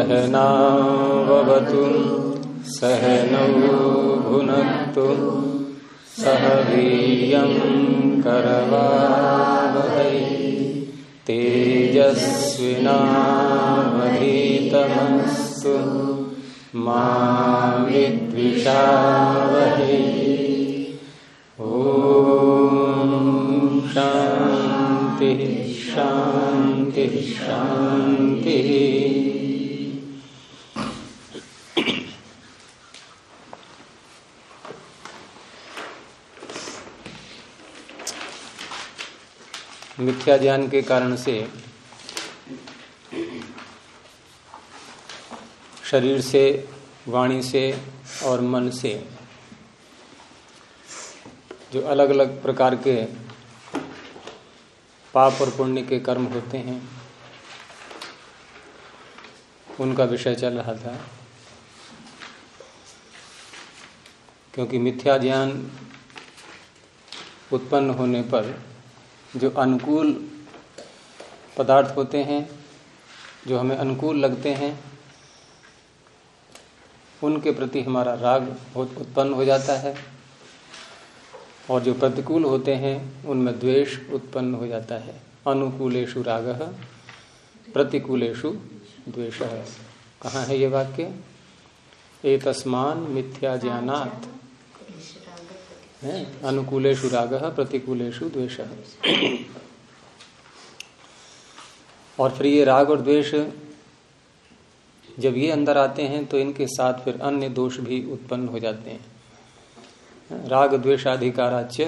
सहनाववतु सहनौ भुनक्तु सह वीर्यं करवावहै तेजस्विनावधीतमस्तु मा विद्विषावहै। ओम शांति शांति शांति। मिथ्या ज्ञान के कारण से शरीर से, वाणी से और मन से जो अलग अलग प्रकार के पाप और पुण्य के कर्म होते हैं उनका विषय चल रहा था। क्योंकि मिथ्या ज्ञान उत्पन्न होने पर जो अनुकूल पदार्थ होते हैं, जो हमें अनुकूल लगते हैं, उनके प्रति हमारा राग उत्पन्न हो जाता है और जो प्रतिकूल होते हैं उनमें द्वेष उत्पन्न हो जाता है। अनुकूलेषु रागः प्रतिकूलेषु द्वेषः। कहाँ है ये वाक्य? एतस्मान् मिथ्या ज्ञानात् अनुकूलेषु रागः प्रतिकूलेषु द्वेषः। और फिर ये राग और द्वेष जब ये अंदर आते हैं तो इनके साथ फिर अन्य दोष भी उत्पन्न हो जाते हैं। राग द्वेषाधिकाराच्य,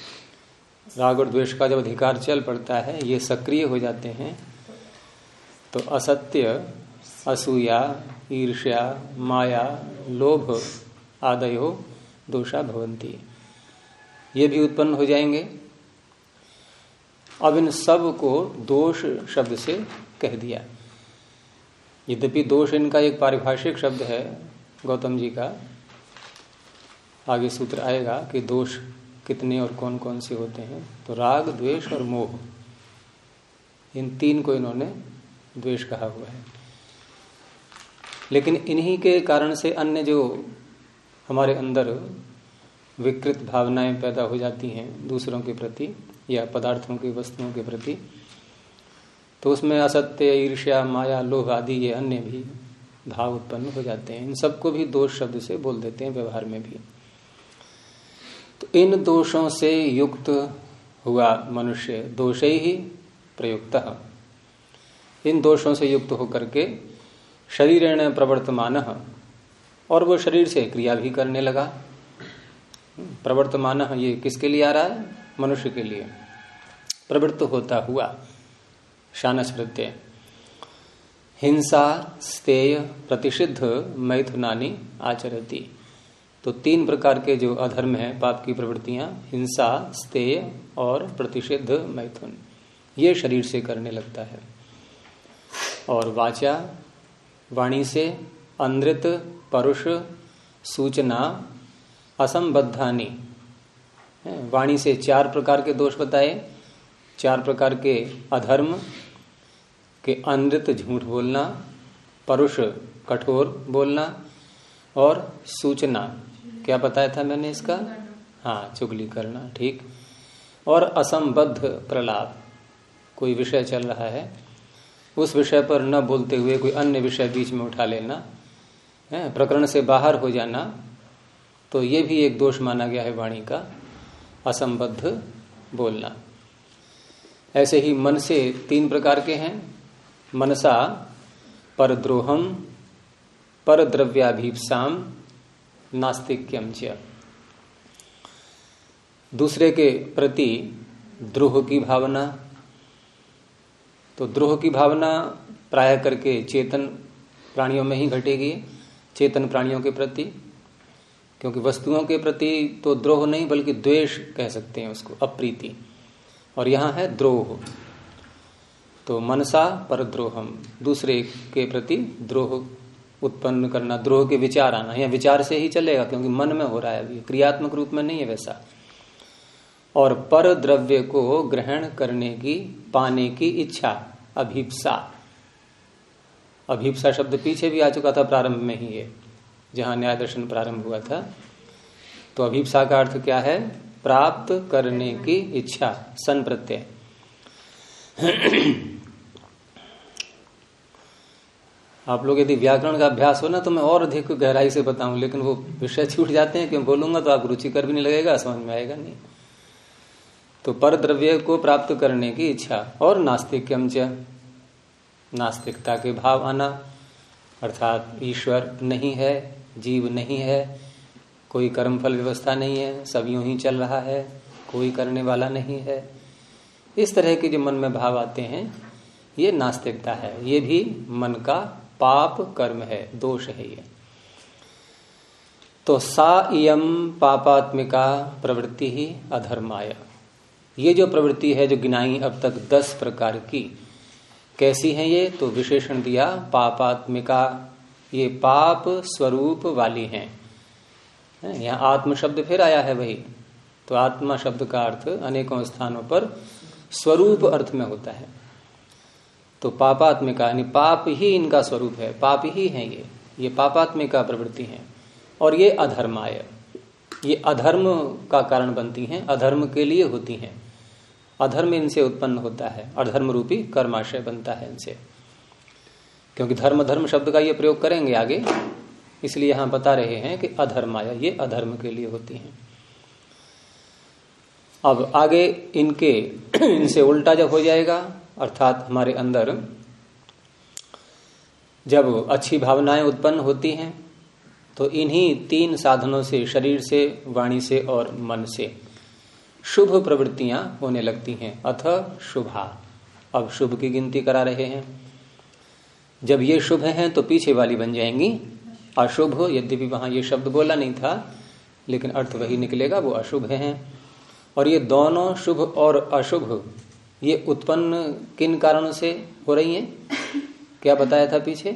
राग और द्वेष का जब अधिकार चल पड़ता है, ये सक्रिय हो जाते हैं तो असत्य, असूया, ईर्ष्या, माया, लोभ आदयो दोषा भवन्ति, ये भी उत्पन्न हो जाएंगे। अब इन सब को दोष शब्द से कह दिया। यद्यपि दोष इनका एक पारिभाषिक शब्द है गौतम जी का, आगे सूत्र आएगा कि दोष कितने और कौन कौन से होते हैं। तो राग, द्वेष और मोह, इन तीन को इन्होंने द्वेष कहा हुआ है। लेकिन इन्हीं के कारण से अन्य जो हमारे अंदर विकृत भावनाएं पैदा हो जाती हैं दूसरों के प्रति या पदार्थों की, वस्तुओं के प्रति, तो उसमें असत्य, ईर्ष्या, माया, लोभ आदि ये अन्य भी भाव उत्पन्न हो जाते हैं। इन सबको भी दोष शब्द से बोल देते हैं व्यवहार में भी। तो इन दोषों से युक्त हुआ मनुष्य दोषै ही प्रयुक्तः, इन दोषों से युक्त होकर के शरीरेण प्रवर्तमानः, और वो शरीर से क्रिया भी करने लगा। प्रवर्तमानः ये किसके लिए आ रहा है? मनुष्य के लिए। प्रवृत्त होता हुआ, शानस प्रत्यय। हिंसा, स्तेय, प्रतिषिद्ध मैथुनानि आचरति। तो तीन प्रकार के जो अधर्म है, पाप की प्रवृत्तियां, हिंसा, स्तेय और प्रतिषिद्ध मैथुन, ये शरीर से करने लगता है। और वाचा, वाणी से अनृत, परुष, सूचना, असंबद्धानि, वाणी से चार प्रकार के दोष बताए, चार प्रकार के अधर्म के, अनृत झूठ बोलना, परुष कठोर बोलना, और सूचना क्या बताया था मैंने इसका? हाँ, चुगली करना, ठीक। और असंबद्ध प्रलाप, कोई विषय चल रहा है उस विषय पर न बोलते हुए कोई अन्य विषय बीच में उठा लेना, प्रकरण से बाहर हो जाना, तो ये भी एक दोष माना गया है वाणी का, असंबद्ध बोलना। ऐसे ही मन से तीन प्रकार के हैं। मनसा परद्रोहम, परद्रव्याभीप्साम, नास्तिक्यम च। दूसरे के प्रति द्रोह की भावना। तो द्रोह की भावना प्राय करके चेतन प्राणियों में ही घटेगी, चेतन प्राणियों के प्रति, क्योंकि वस्तुओं के प्रति तो द्रोह नहीं बल्कि द्वेष कह सकते हैं उसको, अप्रीति। और यहां है द्रोह। तो मनसा परद्रोहम, दूसरे के प्रति द्रोह उत्पन्न करना, द्रोह के विचार आना। यह विचार से ही चलेगा क्योंकि मन में हो रहा है, अभी क्रियात्मक रूप में नहीं है वैसा। और पर द्रव्य को ग्रहण करने की, पाने की इच्छा, अभिप्सा। अभीप्सा शब्द पीछे भी आ चुका था प्रारंभ में ही, ये जहां न्याय दर्शन प्रारंभ हुआ था। तो अभीप्सा का अर्थ क्या है? प्राप्त करने की इच्छा, सन प्रत्यय। आप लोग यदि व्याकरण का अभ्यास हो ना तो मैं और अधिक गहराई से बताऊं, लेकिन वो विषय छूट जाते हैं, क्यों बोलूंगा तो आप रुचिकर भी नहीं लगेगा, समझ में आएगा नहीं। तो पर द्रव्य को प्राप्त करने की इच्छा। और नास्तिक्यम च, नास्तिकता के भाव आना, अर्थात ईश्वर नहीं है, जीव नहीं है, कोई कर्मफल व्यवस्था नहीं है, सब यूं ही चल रहा है, कोई करने वाला नहीं है, इस तरह के जो मन में भाव आते हैं ये नास्तिकता है। ये भी मन का पाप कर्म है, दोष है ये। तो सा इयम पापात्मिका प्रवृत्ति ही अधर्माय। ये जो प्रवृत्ति है जो गिनाई अब तक 10 प्रकार की, कैसी है ये? तो विशेषण दिया पापात्मिका, ये पाप स्वरूप वाली हैं। यहाँ आत्म शब्द फिर आया है वही। तो आत्मा शब्द का अर्थ अनेकों स्थानों पर स्वरूप अर्थ में होता है। तो पापात्मिका यानी पाप ही इनका स्वरूप है, पाप ही है ये पापात्मिका प्रवृत्ति है। और ये अधर्माय, ये अधर्म का कारण बनती हैं, अधर्म के लिए होती हैं। अधर्म इनसे उत्पन्न होता है, अधर्म रूपी कर्माशय बनता है इनसे। क्योंकि धर्म धर्म शब्द का ये प्रयोग करेंगे आगे, इसलिए यहां बता रहे हैं कि अधर्माय, ये अधर्म के लिए होती हैं। अब आगे इनसे उल्टा जब हो जाएगा, अर्थात हमारे अंदर जब अच्छी भावनाएं उत्पन्न होती हैं तो इन्हीं 3 साधनों से, शरीर से, वाणी से और मन से शुभ प्रवृत्तियां होने लगती हैं। अथ शुभा, अब शुभ की गिनती करा रहे हैं। जब ये शुभ हैं तो पीछे वाली बन जाएंगी अशुभ। यद्यपि वहां ये शब्द बोला नहीं था, लेकिन अर्थ वही निकलेगा, वो अशुभ हैं। और ये दोनों शुभ और अशुभ ये उत्पन्न किन कारणों से हो रही हैं? क्या बताया था पीछे?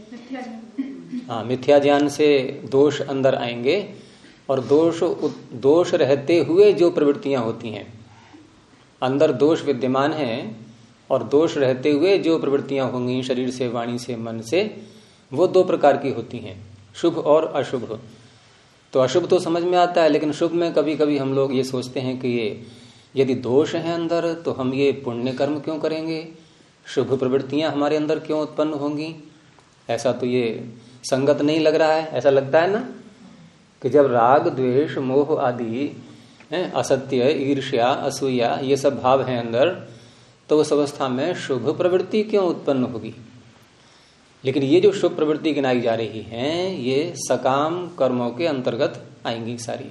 हाँ, मिथ्या ज्ञान से दोष अंदर आएंगे, और दोष रहते हुए जो प्रवृत्तियां होती हैं, अंदर दोष विद्यमान है और दोष रहते हुए जो प्रवृत्तियां होंगी शरीर से, वाणी से, मन से, वो 2 प्रकार की होती हैं, शुभ और अशुभ। तो अशुभ तो समझ में आता है, लेकिन शुभ में कभी कभी हम लोग ये सोचते हैं कि ये यदि दोष है अंदर तो हम ये पुण्य कर्म क्यों करेंगे, शुभ प्रवृत्तियां हमारे अंदर क्यों उत्पन्न होंगी? ऐसा तो ये संगत नहीं लग रहा है। ऐसा लगता है ना कि जब राग, द्वेष, मोह आदि, असत्य, ईर्ष्या, असूया, ये सब भाव हैं अंदर, तो उस अवस्था में शुभ प्रवृत्ति क्यों उत्पन्न होगी? लेकिन ये जो शुभ प्रवृत्ति गिनाई जा रही हैं, ये सकाम कर्मों के अंतर्गत आएंगी सारी।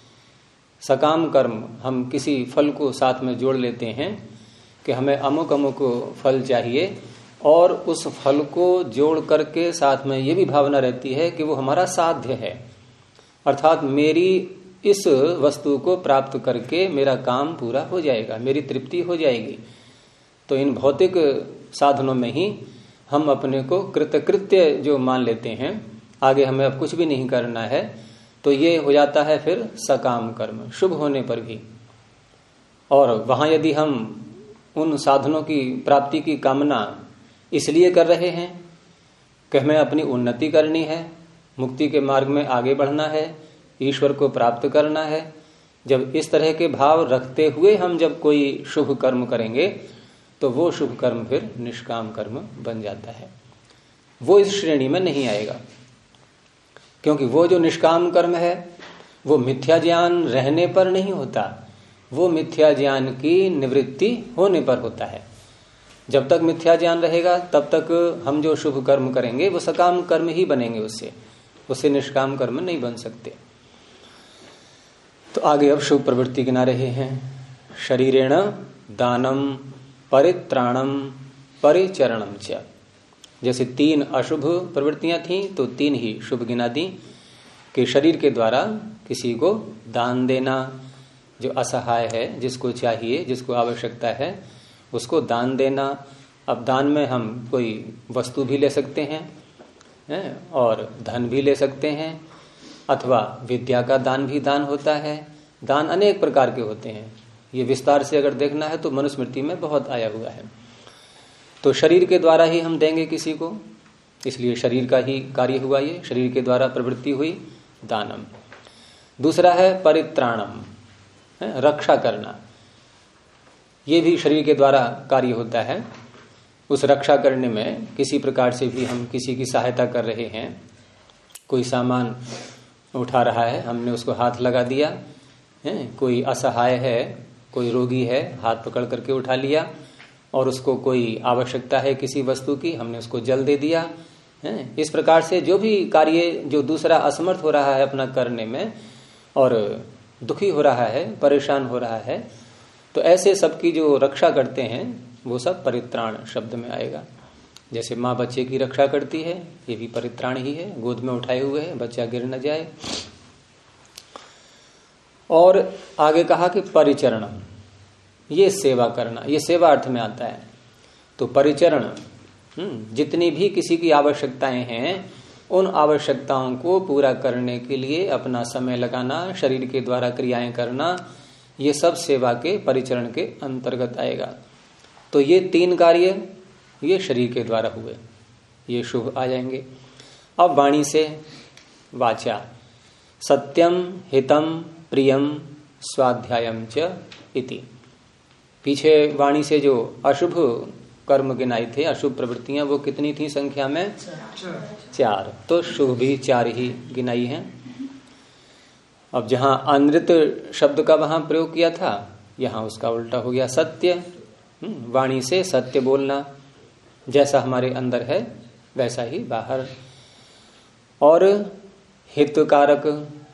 सकाम कर्म, हम किसी फल को साथ में जोड़ लेते हैं कि हमें अमुक अमुक फल चाहिए, और उस फल को जोड़ करके साथ में ये भी भावना रहती है कि वो हमारा साध्य है, अर्थात मेरी इस वस्तु को प्राप्त करके मेरा काम पूरा हो जाएगा, मेरी तृप्ति हो जाएगी। तो इन भौतिक साधनों में ही हम अपने को कृतकृत्य जो मान लेते हैं, आगे हमें अब कुछ भी नहीं करना है, तो ये हो जाता है फिर सकाम कर्म, शुभ होने पर भी। और वहां यदि हम उन साधनों की प्राप्ति की कामना इसलिए कर रहे हैं कि हमें अपनी उन्नति करनी है, मुक्ति के मार्ग में आगे बढ़ना है, ईश्वर को प्राप्त करना है, जब इस तरह के भाव रखते हुए हम जब कोई शुभ कर्म करेंगे तो वो शुभ कर्म फिर निष्काम कर्म बन जाता है। वो इस श्रेणी में नहीं आएगा, क्योंकि वो जो निष्काम कर्म है वो मिथ्या ज्ञान रहने पर नहीं होता, वो मिथ्या ज्ञान की निवृत्ति होने पर होता है। जब तक मिथ्या ज्ञान रहेगा तब तक हम जो शुभ कर्म करेंगे वो सकाम कर्म ही बनेंगे, उससे निष्काम कर्म नहीं बन सकते। तो आगे अब शुभ प्रवृत्ति गिना रहे हैं। शरीरेण दानम परित्राणम परिचरणम च। जैसे 3 अशुभ प्रवृत्तियां थी तो 3 ही शुभ गिना दी, कि शरीर के द्वारा किसी को दान देना, जो असहाय है, जिसको चाहिए, जिसको आवश्यकता है, उसको दान देना। अब दान में हम कोई वस्तु भी ले सकते हैं और धन भी ले सकते हैं, अथवा विद्या का दान भी दान होता है। दान अनेक प्रकार के होते हैं, ये विस्तार से अगर देखना है तो मनुस्मृति में बहुत आया हुआ है। तो शरीर के द्वारा ही हम देंगे किसी को, इसलिए शरीर का ही कार्य हुआ, ये शरीर के द्वारा प्रवृत्ति हुई दानम। दूसरा है परित्राणम, रक्षा करना, ये भी शरीर के द्वारा कार्य होता है। उस रक्षा करने में किसी प्रकार से भी हम किसी की सहायता कर रहे हैं, कोई सामान उठा रहा है, हमने उसको हाथ लगा दिया, कोई असहाय है, कोई रोगी है, हाथ पकड़ करके उठा लिया, और उसको कोई आवश्यकता है किसी वस्तु की, हमने उसको जल दे दिया। इस प्रकार से जो भी कार्य जो दूसरा असमर्थ हो रहा है अपना करने में और दुखी हो रहा है, परेशान हो रहा है, तो ऐसे सबकी जो रक्षा करते हैं वो सब परित्राण शब्द में आएगा। जैसे माँ बच्चे की रक्षा करती है, ये भी परित्राण ही है, गोद में उठाए हुए है, बच्चा गिर न जाए। और आगे कहा कि परिचरण, ये सेवा करना, ये सेवा अर्थ में आता है। तो परिचरण, जितनी भी किसी की आवश्यकताएं हैं उन आवश्यकताओं को पूरा करने के लिए अपना समय लगाना, शरीर के द्वारा क्रियाएं करना, ये सब सेवा के परिचरण के अंतर्गत आएगा। तो ये 3 कार्य ये शरीर के द्वारा हुए, ये शुभ आ जाएंगे। अब वाणी से वाचा, सत्यम हितम प्रियम स्वाध्यायम च इति। पीछे वाणी से जो अशुभ कर्म गिनाए थे, अशुभ प्रवृत्तियां, वो कितनी थी संख्या में? 4। तो शुभ भी 4 ही गिनाई हैं। अब जहां अनृत शब्द का वहां प्रयोग किया था, यहां उसका उल्टा हो गया, सत्य। वाणी से सत्य बोलना, जैसा हमारे अंदर है वैसा ही बाहर। और हितकारक,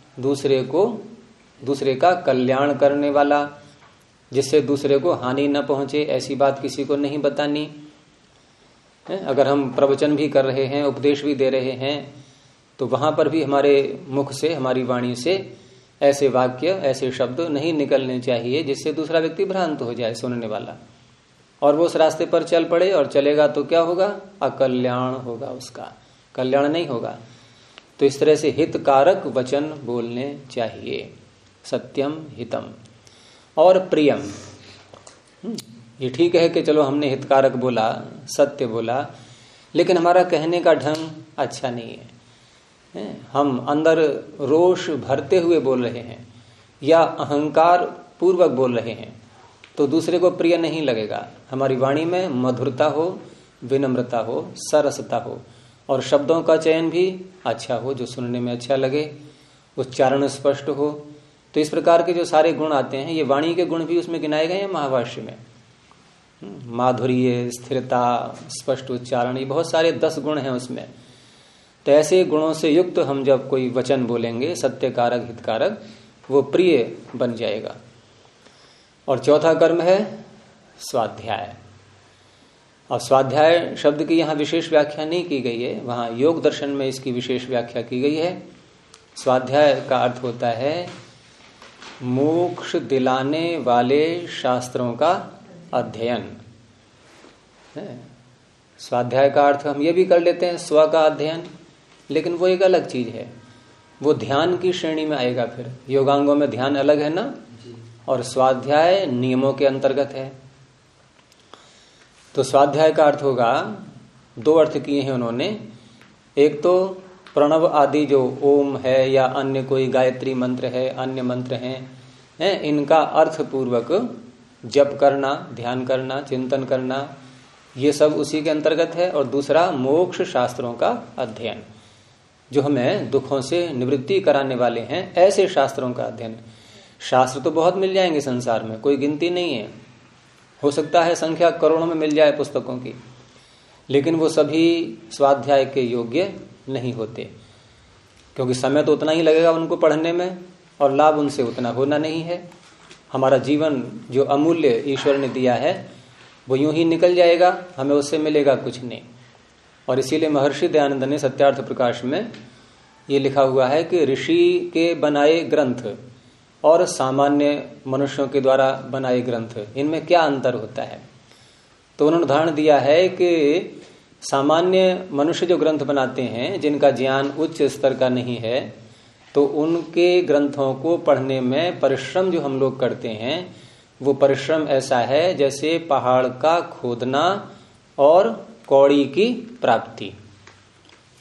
दूसरे का कल्याण करने वाला, जिससे दूसरे को हानि न पहुंचे, ऐसी बात किसी को नहीं बतानी। अगर हम प्रवचन भी कर रहे हैं, उपदेश भी दे रहे हैं, तो वहां पर भी हमारे मुख से, हमारी वाणी से ऐसे वाक्य, ऐसे शब्द नहीं निकलने चाहिए जिससे दूसरा व्यक्ति भ्रांत हो जाए, सुनने वाला, और वो उस रास्ते पर चल पड़े, और चलेगा तो क्या होगा? अकल्याण होगा, उसका कल्याण नहीं होगा। तो इस तरह से हितकारक वचन बोलने चाहिए, सत्यम हितम। और प्रियम, ये ठीक है कि चलो हमने हितकारक बोला, सत्य बोला, लेकिन हमारा कहने का ढंग अच्छा नहीं है, हम अंदर रोष भरते हुए बोल रहे हैं या अहंकार पूर्वक बोल रहे हैं, तो दूसरे को प्रिय नहीं लगेगा। हमारी वाणी में मधुरता हो, विनम्रता हो, सरसता हो, और शब्दों का चयन भी अच्छा हो, जो सुनने में अच्छा लगे, उच्चारण स्पष्ट हो। तो इस प्रकार के जो सारे गुण आते हैं, ये वाणी के गुण भी उसमें गिनाए गए हैं महाभाष्य में। माधुर्य, स्थिरता, स्पष्ट उच्चारण, ये बहुत सारे 10 गुण हैं उसमें। तो ऐसे गुणों से युक्त हम जब कोई वचन बोलेंगे, सत्यकारक, हितकारक, वो प्रिय बन जाएगा। और चौथा कर्म है स्वाध्याय। और स्वाध्याय शब्द की यहाँ विशेष व्याख्या नहीं की गई है, वहां योग दर्शन में इसकी विशेष व्याख्या की गई है। स्वाध्याय का अर्थ होता है मोक्ष दिलाने वाले शास्त्रों का अध्ययन। स्वाध्याय का अर्थ हम ये भी कर लेते हैं स्व का अध्ययन, लेकिन वो एक अलग चीज है, वो ध्यान की श्रेणी में आएगा। फिर योगांगों में ध्यान अलग है ना, और स्वाध्याय नियमों के अंतर्गत है। तो स्वाध्याय का अर्थ होगा, 2 अर्थ किए हैं उन्होंने। एक तो प्रणव आदि जो ओम है या अन्य कोई गायत्री मंत्र है, अन्य मंत्र हैं, इनका अर्थ पूर्वक जप करना, ध्यान करना, चिंतन करना, ये सब उसी के अंतर्गत है। और दूसरा मोक्ष शास्त्रों का अध्ययन, जो हमें दुखों से निवृत्ति कराने वाले हैं, ऐसे शास्त्रों का अध्ययन। शास्त्र तो बहुत मिल जाएंगे संसार में, कोई गिनती नहीं है, हो सकता है संख्या करोड़ों में मिल जाए पुस्तकों की, लेकिन वो सभी स्वाध्याय के योग्य नहीं होते, क्योंकि समय तो उतना ही लगेगा उनको पढ़ने में और लाभ उनसे उतना होना नहीं है। हमारा जीवन जो अमूल्य ईश्वर ने दिया है वो यूं ही निकल जाएगा, हमें उससे मिलेगा कुछ नहीं। और इसीलिए महर्षि दयानंद ने सत्यार्थ प्रकाश में ये लिखा हुआ है कि ऋषि के बनाए ग्रंथ और सामान्य मनुष्यों के द्वारा बनाए ग्रंथ, इनमें क्या अंतर होता है। तो उन्होंने उदाहरण दिया है कि सामान्य मनुष्य जो ग्रंथ बनाते हैं, जिनका ज्ञान उच्च स्तर का नहीं है, तो उनके ग्रंथों को पढ़ने में परिश्रम जो हम लोग करते हैं, वो परिश्रम ऐसा है जैसे पहाड़ का खोदना और कौड़ी की प्राप्ति।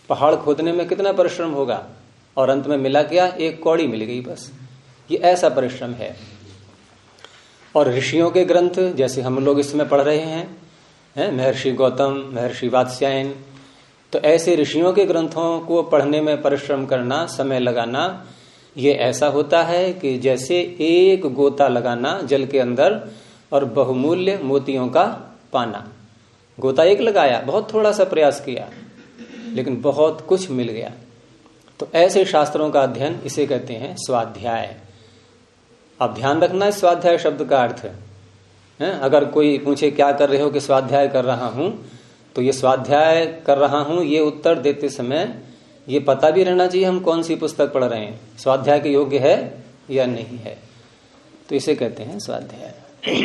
पहाड़ खोदने में कितना परिश्रम होगा, और अंत में मिला क्या, एक कौड़ी मिल गई बस। ये ऐसा परिश्रम है। और ऋषियों के ग्रंथ जैसे हम लोग इसमें पढ़ रहे हैं, महर्षि गौतम, महर्षि वात्स्यायन, तो ऐसे ऋषियों के ग्रंथों को पढ़ने में परिश्रम करना, समय लगाना, ये ऐसा होता है कि जैसे एक गोता लगाना जल के अंदर और बहुमूल्य मोतियों का पाना। गोता एक लगाया, बहुत थोड़ा सा प्रयास किया, लेकिन बहुत कुछ मिल गया। तो ऐसे शास्त्रों का अध्ययन इसे कहते हैं स्वाध्याय। अब ध्यान रखना है स्वाध्याय शब्द का अर्थ है। अगर कोई पूछे क्या कर रहे हो, कि स्वाध्याय कर रहा हूं, तो ये स्वाध्याय कर रहा हूं, ये उत्तर देते समय ये पता भी रहना चाहिए हम कौन सी पुस्तक पढ़ रहे हैं, स्वाध्याय के योग्य है या नहीं है। तो इसे कहते हैं स्वाध्याय।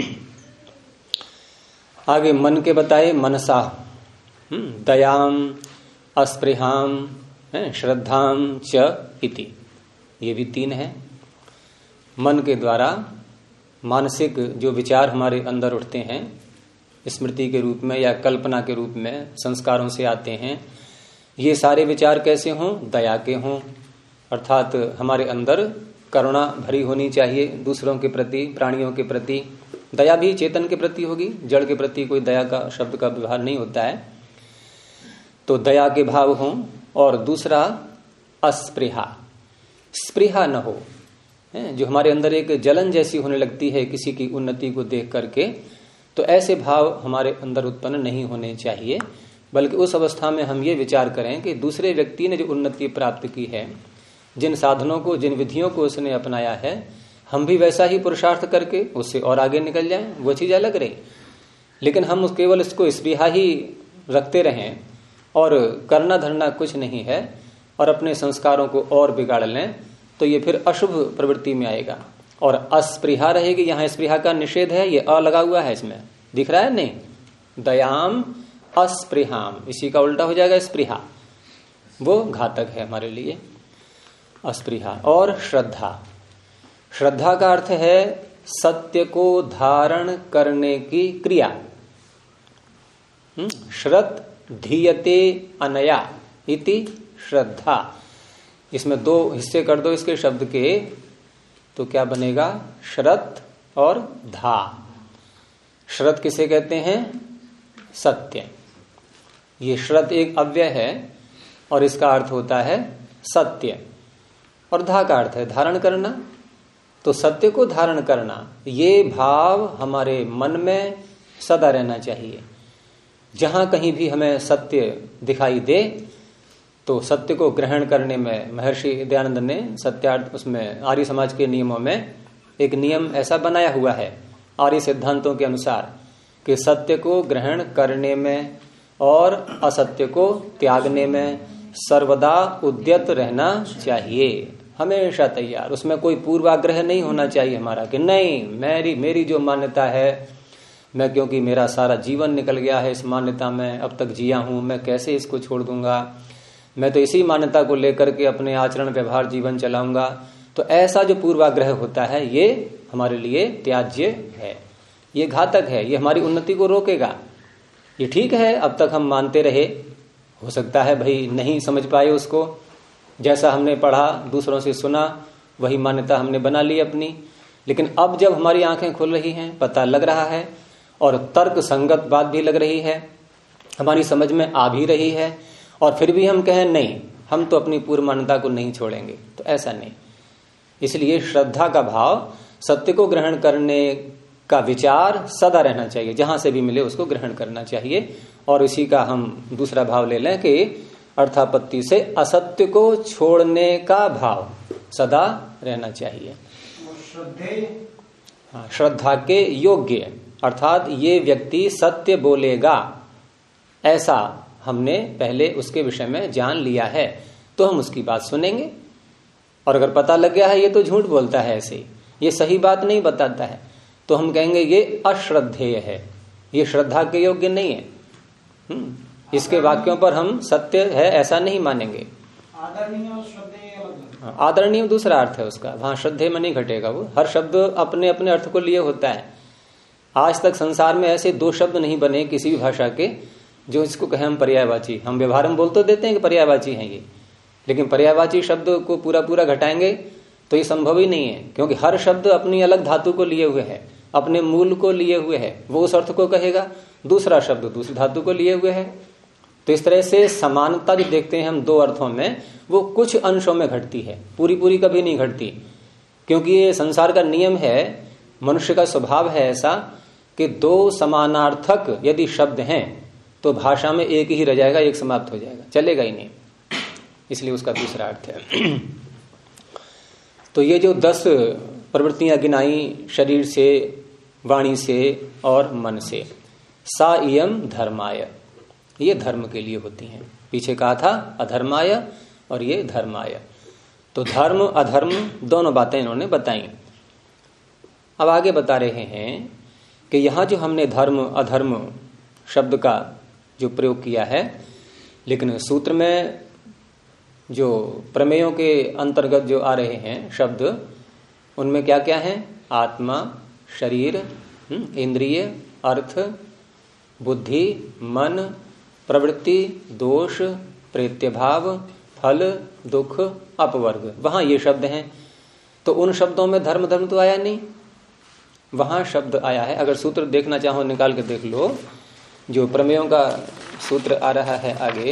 आगे मन के बताए, मनसा, दयाम, अस्पृहाम, श्रद्धाम च इति, ये भी 3 है। मन के द्वारा मानसिक जो विचार हमारे अंदर उठते हैं, स्मृति के रूप में या कल्पना के रूप में संस्कारों से आते हैं, ये सारे विचार कैसे हों, दया के हों, अर्थात हमारे अंदर करुणा भरी होनी चाहिए दूसरों के प्रति, प्राणियों के प्रति। दया भी चेतन के प्रति होगी, जड़ के प्रति कोई दया का शब्द का व्यवहार नहीं होता है। तो दया के भाव हों। और दूसरा अस्पृहा, स्पृहा न हो, जो हमारे अंदर एक जलन जैसी होने लगती है किसी की उन्नति को देख करके, तो ऐसे भाव हमारे अंदर उत्पन्न नहीं होने चाहिए, बल्कि उस अवस्था में हम ये विचार करें कि दूसरे व्यक्ति ने जो उन्नति प्राप्त की है, जिन साधनों को, जिन विधियों को उसने अपनाया है, हम भी वैसा ही पुरुषार्थ करके उससे और आगे निकल जाएं, वो चीज अलग रही। लेकिन हम केवल इसको स्पृहा ही रखते रहें और करना धरना कुछ नहीं है, और अपने संस्कारों को और बिगाड़ लें, तो ये फिर अशुभ प्रवृत्ति में आएगा। और अस्पृहा रहेगी, यहाँ स्पृहा का निषेध है, ये अ लगा हुआ है इसमें, दिख रहा है नहीं, दयाम अस्पृहाम, इसी का उल्टा हो जाएगा स्पृहा, वो घातक है हमारे लिए, अस्पृहा। और श्रद्धा, श्रद्धा का अर्थ है सत्य को धारण करने की क्रिया। श्रद्ध धीयते अनया इति श्रद्धा, इसमें 2 हिस्से कर दो इसके शब्द के, तो क्या बनेगा, श्रद्ध और धा। श्रद्ध किसे कहते हैं, सत्य। ये श्रद्ध एक अव्यय है और इसका अर्थ होता है सत्य, और धा का अर्थ है धारण करना। तो सत्य को धारण करना, ये भाव हमारे मन में सदा रहना चाहिए। जहां कहीं भी हमें सत्य दिखाई दे, तो सत्य को ग्रहण करने में महर्षि दयानंद ने सत्यार्थ, उसमें आर्य समाज के नियमों में एक नियम ऐसा बनाया हुआ है आर्य सिद्धांतों के अनुसार, कि सत्य को ग्रहण करने में और असत्य को त्यागने में सर्वदा उद्यत रहना चाहिए, हमेशा तैयार। उसमें कोई पूर्वाग्रह नहीं होना चाहिए हमारा, कि नहीं मेरी जो मान्यता है, मैं क्योंकि मेरा सारा जीवन निकल गया है इस मान्यता में, अब तक जिया हूं, मैं कैसे इसको छोड़ दूंगा, मैं तो इसी मान्यता को लेकर के अपने आचरण व्यवहार जीवन चलाऊंगा। तो ऐसा जो पूर्वाग्रह होता है, ये हमारे लिए त्याज्य है, ये घातक है, ये हमारी उन्नति को रोकेगा। ये ठीक है, अब तक हम मानते रहे, हो सकता है भाई नहीं समझ पाए उसको, जैसा हमने पढ़ा, दूसरों से सुना, वही मान्यता हमने बना ली अपनी। लेकिन अब जब हमारी आंखें खुल रही हैं, पता लग रहा है, और तर्क संगत बात भी लग रही है, हमारी समझ में आ भी रही है, और फिर भी हम कहें नहीं, हम तो अपनी पूर्व मान्यता को नहीं छोड़ेंगे, तो ऐसा नहीं। इसलिए श्रद्धा का भाव, सत्य को ग्रहण करने का विचार सदा रहना चाहिए, जहां से भी मिले उसको ग्रहण करना चाहिए। और इसी का हम दूसरा भाव ले लें कि अर्थापत्ति से असत्य को छोड़ने का भाव सदा रहना चाहिए। श्रद्धा के योग्य, अर्थात ये व्यक्ति सत्य बोलेगा, ऐसा हमने पहले उसके विषय में जान लिया है, तो हम उसकी बात सुनेंगे। और अगर पता लग गया है ये तो झूठ बोलता है, ऐसे ये सही बात नहीं बताता है, तो हम कहेंगे ये अश्रद्धेय है, ये श्रद्धा के योग्य नहीं है। इसके वाक्यों पर हम सत्य है ऐसा नहीं मानेंगे। आदरणीय दूसरा अर्थ है उसका, वहां श्रद्धेय में नहीं घटेगा। वो हर शब्द अपने अपने अर्थ को लिए होता है। आज तक संसार में ऐसे 2 शब्द नहीं बने किसी भी भाषा के जो इसको कहे हम पर्यायवाची, हम व्यवहार में बोल तो देते हैं कि पर्यायवाची हैं ये, लेकिन पर्यायवाची शब्द को पूरा पूरा घटाएंगे तो ये संभव ही नहीं है, क्योंकि हर शब्द अपनी अलग धातु को लिए हुए है, अपने मूल को लिए हुए है, वो उस अर्थ को कहेगा, दूसरा शब्द दूसरी धातु को लिए हुए है। तो इस तरह से समानता जो देखते हैं हम दो अर्थों में, वो कुछ अंशों में घटती है, पूरी पूरी कभी नहीं घटती, क्योंकि ये संसार का नियम है, मनुष्य का स्वभाव है ऐसा कि दो समानार्थक यदि शब्द हैं तो भाषा में एक ही रह जाएगा, एक समाप्त हो जाएगा, चलेगा ही नहीं, इसलिए उसका दूसरा अर्थ है। तो ये जो 10 प्रवृत्तियां गिनाई शरीर से, वाणी से और मन से, सा इयम धर्माय, ये धर्म के लिए होती हैं। पीछे कहा था अधर्माय और ये धर्माय, तो धर्म अधर्म दोनों बातें इन्होंने बताई। अब आगे बता रहे हैं कि यहां जो हमने धर्म अधर्म शब्द का जो प्रयोग किया है, लेकिन सूत्र में जो प्रमेयों के अंतर्गत जो आ रहे हैं शब्द, उनमें क्या क्या है? आत्मा, शरीर, इंद्रिय, अर्थ, बुद्धि, मन, प्रवृत्ति, दोष, प्रत्यभाव, फल, दुख, अपवर्ग, वहां ये शब्द हैं। तो उन शब्दों में धर्म धर्म तो आया नहीं, वहां शब्द आया है। अगर सूत्र देखना चाहो निकाल के देख लो, जो प्रमेयों का सूत्र आ रहा है आगे,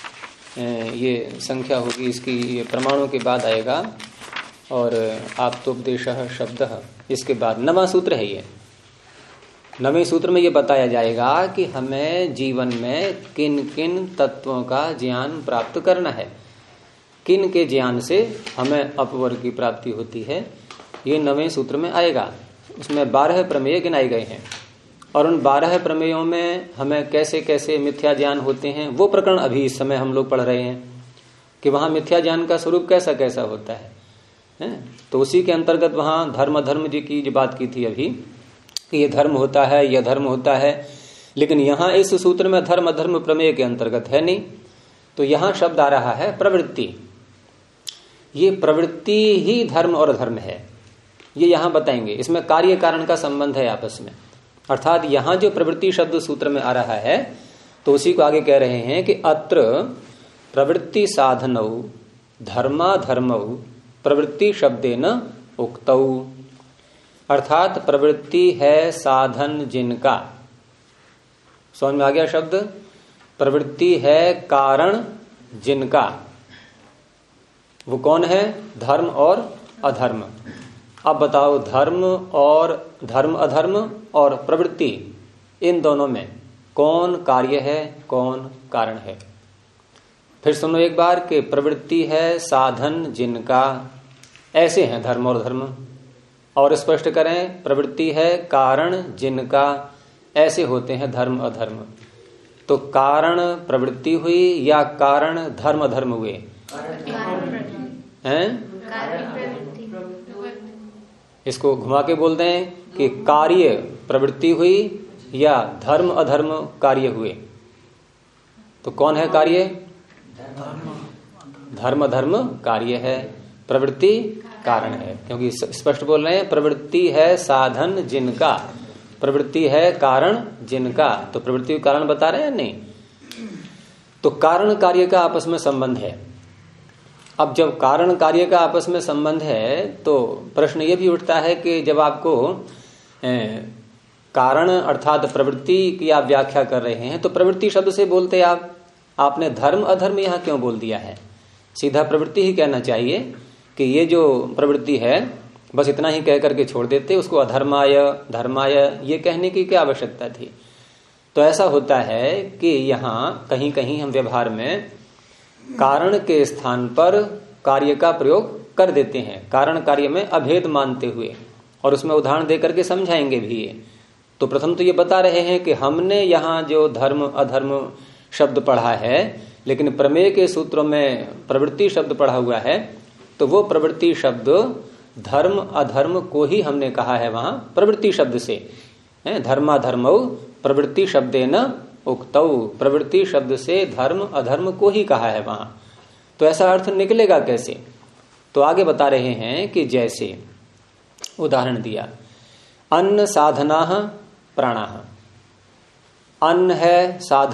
ये संख्या होगी इसकी, ये प्रमाणों के बाद आएगा, और आप्तोपदेशः शब्दः इसके बाद 9वां सूत्र है। ये 9वें सूत्र में ये बताया जाएगा कि हमें जीवन में किन किन तत्वों का ज्ञान प्राप्त करना है, किन के ज्ञान से हमें अपवर्ग की प्राप्ति होती है, ये 9वें सूत्र में आएगा। उसमें 12 प्रमेय गिनाए गए हैं, और उन 12 प्रमेयों में हमें कैसे कैसे मिथ्या ज्ञान होते हैं, वो प्रकरण अभी इस समय हम लोग पढ़ रहे हैं कि वहां मिथ्या ज्ञान का स्वरूप कैसा कैसा होता है? तो उसी के अंतर्गत वहां धर्म अधर्म जी की जो बात की थी अभी, कि ये धर्म होता है, यह धर्म होता है, लेकिन यहां इस सूत्र में धर्म अधर्म प्रमेय के अंतर्गत है नहीं। तो यहां शब्द आ रहा है प्रवृत्ति। ये प्रवृत्ति ही धर्म और अधर्म है, ये यहां बताएंगे। इसमें कार्य कारण का संबंध है आपस में, अर्थात यहां जो प्रवृत्ति शब्द सूत्र में आ रहा है, तो उसी को आगे कह रहे हैं कि अत्र प्रवृत्ति साधनौ धर्माधर्मौ प्रवृत्ति शब्देन उक्तौ, अर्थात प्रवृत्ति है साधन जिनका। समझ में आ गया शब्द? प्रवृत्ति है कारण जिनका, वो कौन है? धर्म और अधर्म। अब बताओ, धर्म और धर्म अधर्म और प्रवृत्ति, इन दोनों में कौन कार्य है, कौन कारण है? फिर सुनो एक बार कि प्रवृत्ति है साधन जिनका, ऐसे हैं धर्म और धर्म। और स्पष्ट करें, प्रवृत्ति है कारण जिनका, ऐसे होते हैं धर्म अधर्म। तो कारण प्रवृत्ति हुई या कारण धर्म अधर्म हुए? हैं? इसको घुमा के बोलते हैं कि कार्य प्रवृत्ति हुई या धर्म अधर्म कार्य हुए। तो कौन है कार्य? धर्म अधर्म कार्य है, प्रवृत्ति कारण है, क्योंकि स्पष्ट बोल रहे हैं प्रवृत्ति है साधन जिनका, प्रवृत्ति है कारण जिनका। तो प्रवृत्ति का कारण बता रहे हैं नहीं? तो कारण कार्य का आपस में संबंध है। अब जब कारण कार्य का आपस में संबंध है, तो प्रश्न ये भी उठता है कि जब आपको कारण अर्थात प्रवृत्ति की आप व्याख्या कर रहे हैं, तो प्रवृत्ति शब्द से बोलते आपने धर्म अधर्म यहां क्यों बोल दिया है? सीधा प्रवृत्ति ही कहना चाहिए कि ये जो प्रवृत्ति है, बस इतना ही कह करके छोड़ देते, उसको अधर्माय धर्माय ये कहने की क्या आवश्यकता थी? तो ऐसा होता है कि यहाँ कहीं कहीं हम व्यवहार में कारण के स्थान पर कार्य का प्रयोग कर देते हैं, कारण कार्य में अभेद मानते हुए, और उसमें उदाहरण देकर के समझाएंगे भी ये। तो प्रथम तो ये बता रहे हैं कि हमने यहाँ जो धर्म अधर्म शब्द पढ़ा है, लेकिन प्रमेय के सूत्रों में प्रवृत्ति शब्द पढ़ा हुआ है, तो वो प्रवृत्ति शब्द धर्म अधर्म को ही हमने कहा है वहां प्रवृत्ति शब्द से। धर्माधर्मौ प्रवृत्ति शब्देन उक्तौ, प्रवृत्ति शब्द से धर्म अधर्म को ही कहा है वहां। तो ऐसा अर्थ निकलेगा कैसे? तो आगे बता रहे हैं कि जैसे उदाहरण दिया, अन्न साधना प्राणाः, अन्न है साधन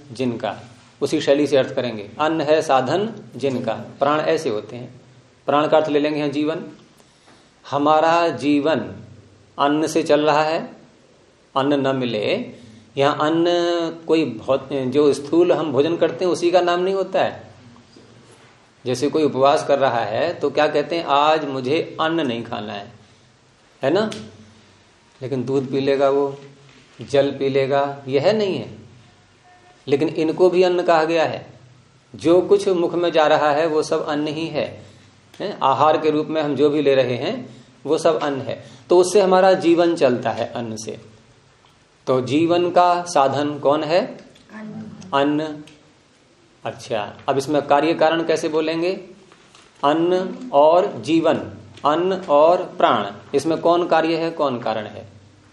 जिनका, उसी शैली से अर्थ करेंगे। अन्न है साधन जिनका, प्राण ऐसे होते हैं। प्राण का अर्थ ले लेंगे यहाँ जीवन। हमारा जीवन अन्न से चल रहा है, अन्न न मिले, यहाँ अन्न कोई बहुत जो स्थूल हम भोजन करते हैं उसी का नाम नहीं होता है। जैसे कोई उपवास कर रहा है तो क्या कहते हैं, आज मुझे अन्न नहीं खाना है ना, लेकिन दूध पी लेगा, वो जल पी लेगा, यह नहीं है। लेकिन इनको भी अन्न कहा गया है। जो कुछ मुख में जा रहा है वो सब अन्न ही है। आहार के रूप में हम जो भी ले रहे हैं वो सब अन्न है। तो उससे हमारा जीवन चलता है, अन्न से। तो जीवन का साधन कौन है? अन्न। अच्छा, अब इसमें कार्य कारण कैसे बोलेंगे? अन्न और जीवन, अन्न और प्राण, इसमें कौन कार्य है, कौन कारण है?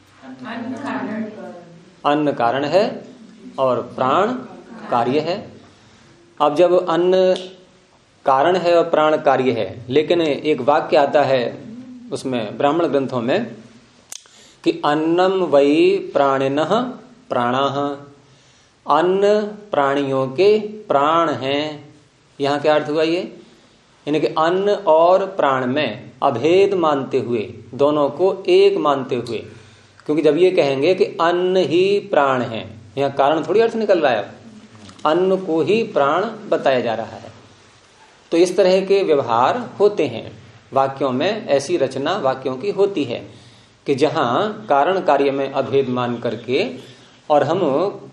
अन्न कारण है और प्राण कार्य है। अब जब अन्न कारण है और प्राण कार्य है, लेकिन एक वाक्य आता है उसमें ब्राह्मण ग्रंथों में कि अन्नम वही प्राणिनः प्राणाः, अन्न प्राणियों के प्राण हैं। यहां क्या अर्थ हुआ? ये यानी कि अन्न और प्राण में अभेद मानते हुए, दोनों को एक मानते हुए, क्योंकि जब ये कहेंगे कि अन्न ही प्राण है, यहां कारण थोड़ी अर्थ निकल रहा है, अन्न को ही प्राण बताया जा रहा है। तो इस तरह के व्यवहार होते हैं वाक्यों में, ऐसी रचना वाक्यों की होती है कि जहां कारण कार्य में अभेद मान करके, और हम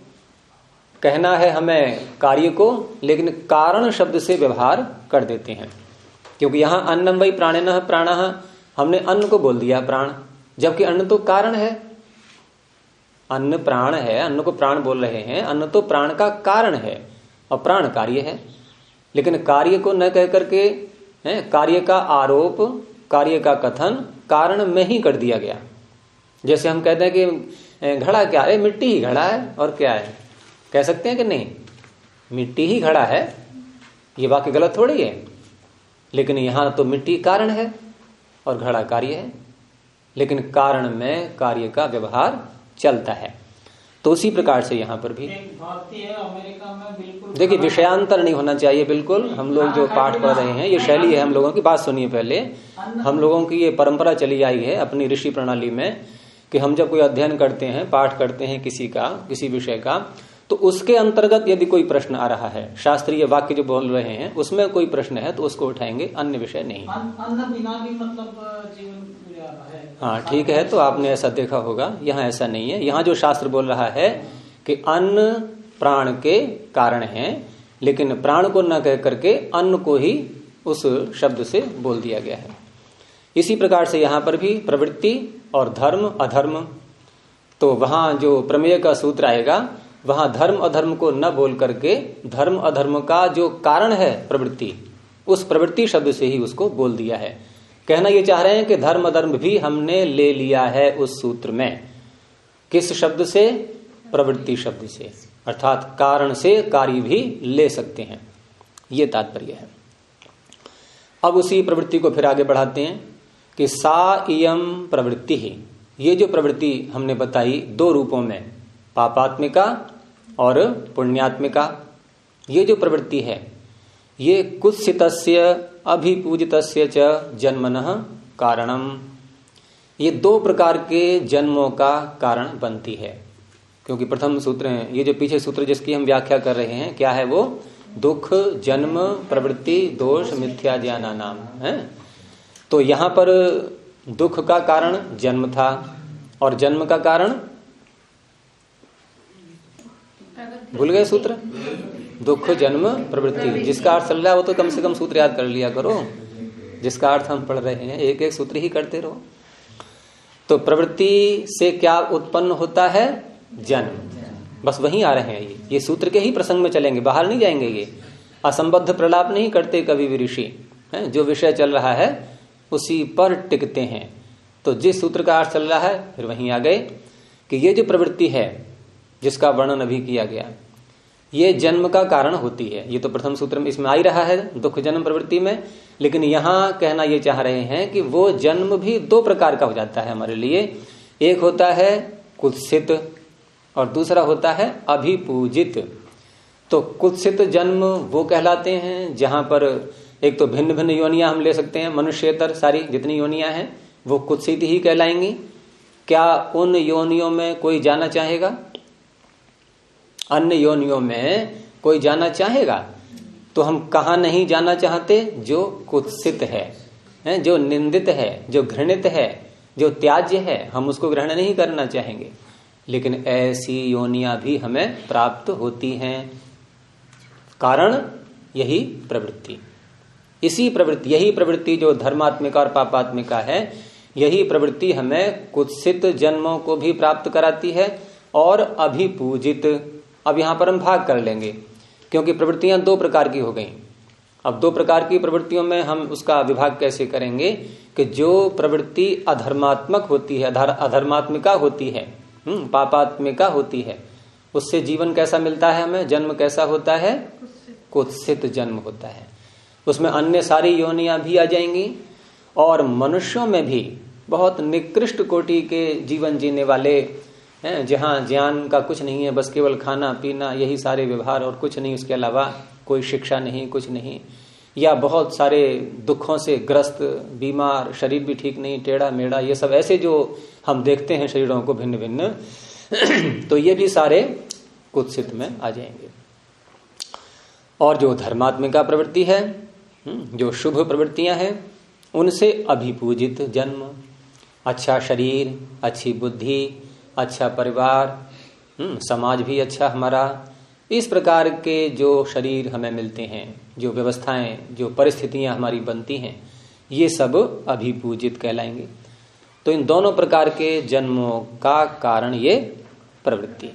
कहना है हमें कार्य को, लेकिन कारण शब्द से व्यवहार कर देते हैं। क्योंकि यहां अन्नम वही प्राणिनः प्राणः, हमने अन्न को बोल दिया प्राण, जबकि अन्न तो कारण है। अन्न प्राण है, अन्न को प्राण बोल रहे हैं, अन्न तो प्राण का कारण है और प्राण कार्य है। लेकिन कार्य को न कह करके कार्य का आरोप, कार्य का कथन कारण में ही कर दिया गया। जैसे हम कहते हैं कि घड़ा क्या है, मिट्टी ही घड़ा है, और क्या है, कह सकते हैं कि नहीं, मिट्टी ही घड़ा है, ये वाक्य गलत थोड़ी है। लेकिन यहां तो मिट्टी कारण है और घड़ा कार्य है, लेकिन कारण में कार्य का व्यवहार चलता है। तो उसी प्रकार से यहां पर भी भारतीय अमेरिका में बिल्कुल देखिए, विषयांतर नहीं होना चाहिए बिल्कुल। हम लोग जो पाठ पढ़ रहे हैं, ये शैली है हम लोगों की। बात सुनिए पहले, हम लोगों की ये परंपरा चली आई है अपनी ऋषि प्रणाली में कि हम जब कोई अध्ययन करते हैं, पाठ करते हैं किसी का, किसी विषय का, तो उसके अंतर्गत यदि कोई प्रश्न आ रहा है, शास्त्रीय वाक्य जो बोल रहे हैं उसमें कोई प्रश्न है तो उसको उठाएंगे, अन्य विषय नहीं। अन्न बिना भी मतलब जीवन गुजारा है। हाँ ठीक है, तो आपने ऐसा देखा होगा। यहाँ ऐसा नहीं है। यहाँ जो शास्त्र बोल रहा है कि अन्न प्राण के कारण है, लेकिन प्राण को न कह करके अन्न को ही उस शब्द से बोल दिया गया है। इसी प्रकार से यहाँ पर भी प्रवृत्ति और धर्म अधर्म, तो वहां जो प्रमेय का सूत्र आएगा, वहां धर्म अधर्म को न बोल करके धर्म अधर्म का जो कारण है प्रवृत्ति, उस प्रवृत्ति शब्द से ही उसको बोल दिया है। कहना ये चाह रहे हैं कि धर्म अधर्म भी हमने ले लिया है उस सूत्र में। किस शब्द से? प्रवृत्ति शब्द से, अर्थात कारण से कार्य भी ले सकते हैं, ये तात्पर्य है। अब उसी प्रवृत्ति को फिर आगे बढ़ाते हैं कि सा इयम प्रवृत्ति ही, ये जो प्रवृत्ति हमने बताई दो रूपों में, पापात्मिका और पुण्यात्मिका, ये जो प्रवृत्ति है ये कुत्सितस्य अभिपूजितस्य च जन्मनः कारणम, ये दो प्रकार के जन्मों का कारण बनती है। क्योंकि प्रथम सूत्र है, ये जो पीछे सूत्र जिसकी हम व्याख्या कर रहे हैं, क्या है वो? दुख जन्म प्रवृत्ति दोष मिथ्या ज्ञाना नाम है। तो यहां पर दुख का कारण जन्म था, और जन्म का कारण भूल गए सूत्र, दुख जन्म प्रवृत्ति। जिसका अर्थ चल रहा है वो तो कम से कम सूत्र याद कर लिया करो, जिसका अर्थ हम पढ़ रहे हैं एक एक सूत्र ही करते रहो। तो प्रवृत्ति से क्या उत्पन्न होता है? जन्म। बस वहीं आ रहे हैं, ये सूत्र के ही प्रसंग में चलेंगे, बाहर नहीं जाएंगे। ये असंबद्ध प्रलाप नहीं करते कवि भी ऋषि, जो विषय चल रहा है उसी पर टिकते हैं। तो जिस सूत्र का अर्थ चल रहा है फिर वहीं आ गए कि ये जो प्रवृत्ति है जिसका वर्णन अभी किया गया, ये जन्म का कारण होती है। ये तो प्रथम सूत्र में इसमें आ ही रहा है, दुख जन्म प्रवृत्ति में। लेकिन यहां कहना ये चाह रहे हैं कि वो जन्म भी दो प्रकार का हो जाता है हमारे लिए। एक होता है कुत्सित और दूसरा होता है अभिपूजित। तो कुत्सित जन्म वो कहलाते हैं जहां पर एक तो भिन्न भिन्न योनियां हम ले सकते हैं, मनुष्यतर सारी जितनी योनियां हैं वो कुत्सित ही कहलाएंगी। क्या उन योनियों में कोई जाना चाहेगा? अन्य योनियों में कोई जाना चाहेगा? तो हम कहा नहीं जाना चाहते? जो कुत्सित है, जो निंदित है, जो घृणित है, जो त्याज्य है, हम उसको ग्रहण नहीं करना चाहेंगे। लेकिन ऐसी योनियां भी हमें प्राप्त होती हैं। कारण यही प्रवृत्ति, यही प्रवृत्ति जो धर्मात्मिका और पापात्मिका है, यही प्रवृत्ति हमें कुत्सित जन्मों को भी प्राप्त कराती है और अभिपूजित। अब यहां पर हम भाग कर लेंगे क्योंकि प्रवृत्तियां दो प्रकार की हो गई। अब दो प्रकार की प्रवृत्तियों में हम उसका विभाग कैसे करेंगे कि जो प्रवृत्ति अधर्मात्मक होती है, अधर्मात्मिका होती है, पापात्मिका होती है, उससे जीवन कैसा मिलता है हमें? जन्म कैसा होता है? कुत्सित जन्म होता है। उसमें अन्य सारी योनियां भी आ जाएंगी और मनुष्यों में भी बहुत निकृष्ट कोटि के जीवन जीने वाले हैं, जहां ज्ञान का कुछ नहीं है, बस केवल खाना पीना यही सारे व्यवहार और कुछ नहीं, उसके अलावा कोई शिक्षा नहीं, कुछ नहीं, या बहुत सारे दुखों से ग्रस्त, बीमार, शरीर भी ठीक नहीं, टेढ़ा मेढ़ा, ये सब ऐसे जो हम देखते हैं शरीरों को भिन्न भिन्न तो ये भी सारे कुत्सित में आ जाएंगे। और जो धर्मात्मिका प्रवृत्ति है, जो शुभ प्रवृत्तियां हैं, उनसे अभिपूजित जन्म, अच्छा शरीर, अच्छी बुद्धि, अच्छा परिवार, समाज भी अच्छा हमारा, इस प्रकार के जो शरीर हमें मिलते हैं, जो व्यवस्थाएं, जो परिस्थितियां हमारी बनती हैं, ये सब अभिपूजित कहलाएंगे। तो इन दोनों प्रकार के जन्मों का कारण ये प्रवृत्ति।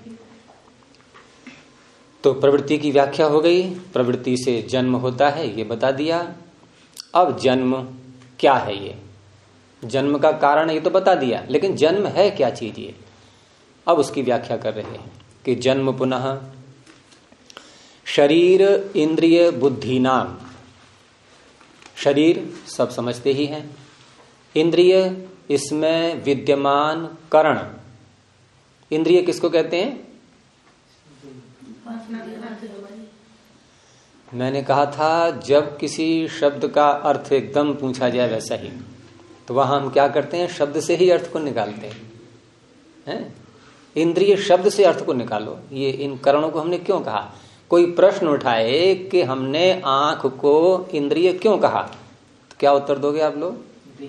तो प्रवृत्ति की व्याख्या हो गई, प्रवृत्ति से जन्म होता है ये बता दिया। अब जन्म क्या है? ये जन्म का कारण ये तो बता दिया, लेकिन जन्म है क्या चीज ये? अब उसकी व्याख्या कर रहे हैं कि जन्म पुनः शरीर इंद्रिय बुद्धि नाम। शरीर सब समझते ही हैं, इंद्रिय इसमें विद्यमान करण। इंद्रिय किसको कहते हैं? मैंने कहा था जब किसी शब्द का अर्थ एकदम पूछा जाए वैसा ही, तो वहां हम क्या करते हैं? शब्द से ही अर्थ को निकालते हैं। इंद्रिय शब्द से अर्थ को निकालो। ये इन करणों को हमने क्यों कहा? कोई प्रश्न उठाए कि हमने आंख को इंद्रिय क्यों कहा, तो क्या उत्तर दोगे आप लोग?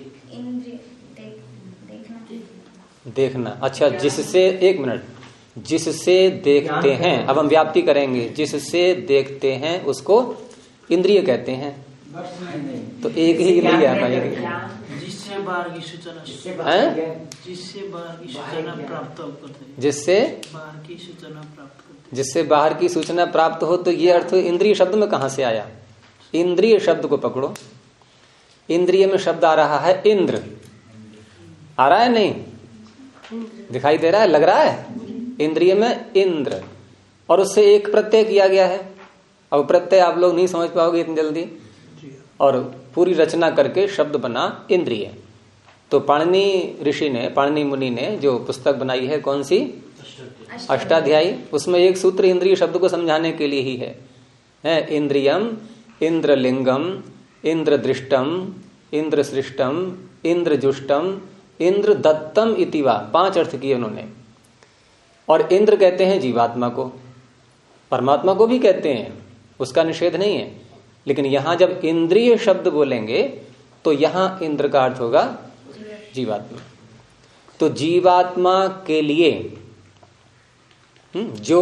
देखना। अच्छा, जिससे, एक मिनट, जिससे देखते हैं, अब हम व्याप्ति करेंगे, जिससे देखते हैं उसको इंद्रिय कहते हैं। तो एक ही इंद्रिय आ पाएगी जिससे बाहर की सूचना, जिससे बाहर की सूचना प्राप्त होती है, जिससे बाहर की सूचना प्राप्त होती है, जिससे बाहर की सूचना प्राप्त हो। तो ये अर्थ इंद्रिय शब्द में कहां से आया? इंद्रिय शब्द को पकड़ो। इंद्रिय में शब्द आ रहा है इंद्र, आ रहा है नहीं? दिखाई दे रहा है, लग रहा है? इंद्रिय में इंद्र, और उससे एक प्रत्यय किया गया है। अब प्रत्यय आप लोग नहीं समझ पाओगे इतनी जल्दी, और पूरी रचना करके शब्द बना इंद्रिय। तो पाणिनि ऋषि ने, पाणिनि मुनि ने जो पुस्तक बनाई है, कौन सी? अष्टाध्यायी। उसमें एक सूत्र इंद्रिय शब्द को समझाने के लिए ही है। इंद्रियम, इंद्रलिंगम, इंद्रदृष्टम, इंद्रसृष्टम, इंद्रजुष्टम, इंद्र दत्तम इतिवा, 5 अर्थ किए उन्होंने। और इंद्र कहते हैं जीवात्मा को, परमात्मा को भी कहते हैं, उसका निषेध नहीं है, लेकिन यहां जब इंद्रिय शब्द बोलेंगे तो यहां इंद्र का अर्थ होगा जीवात्मा। तो जीवात्मा के लिए जो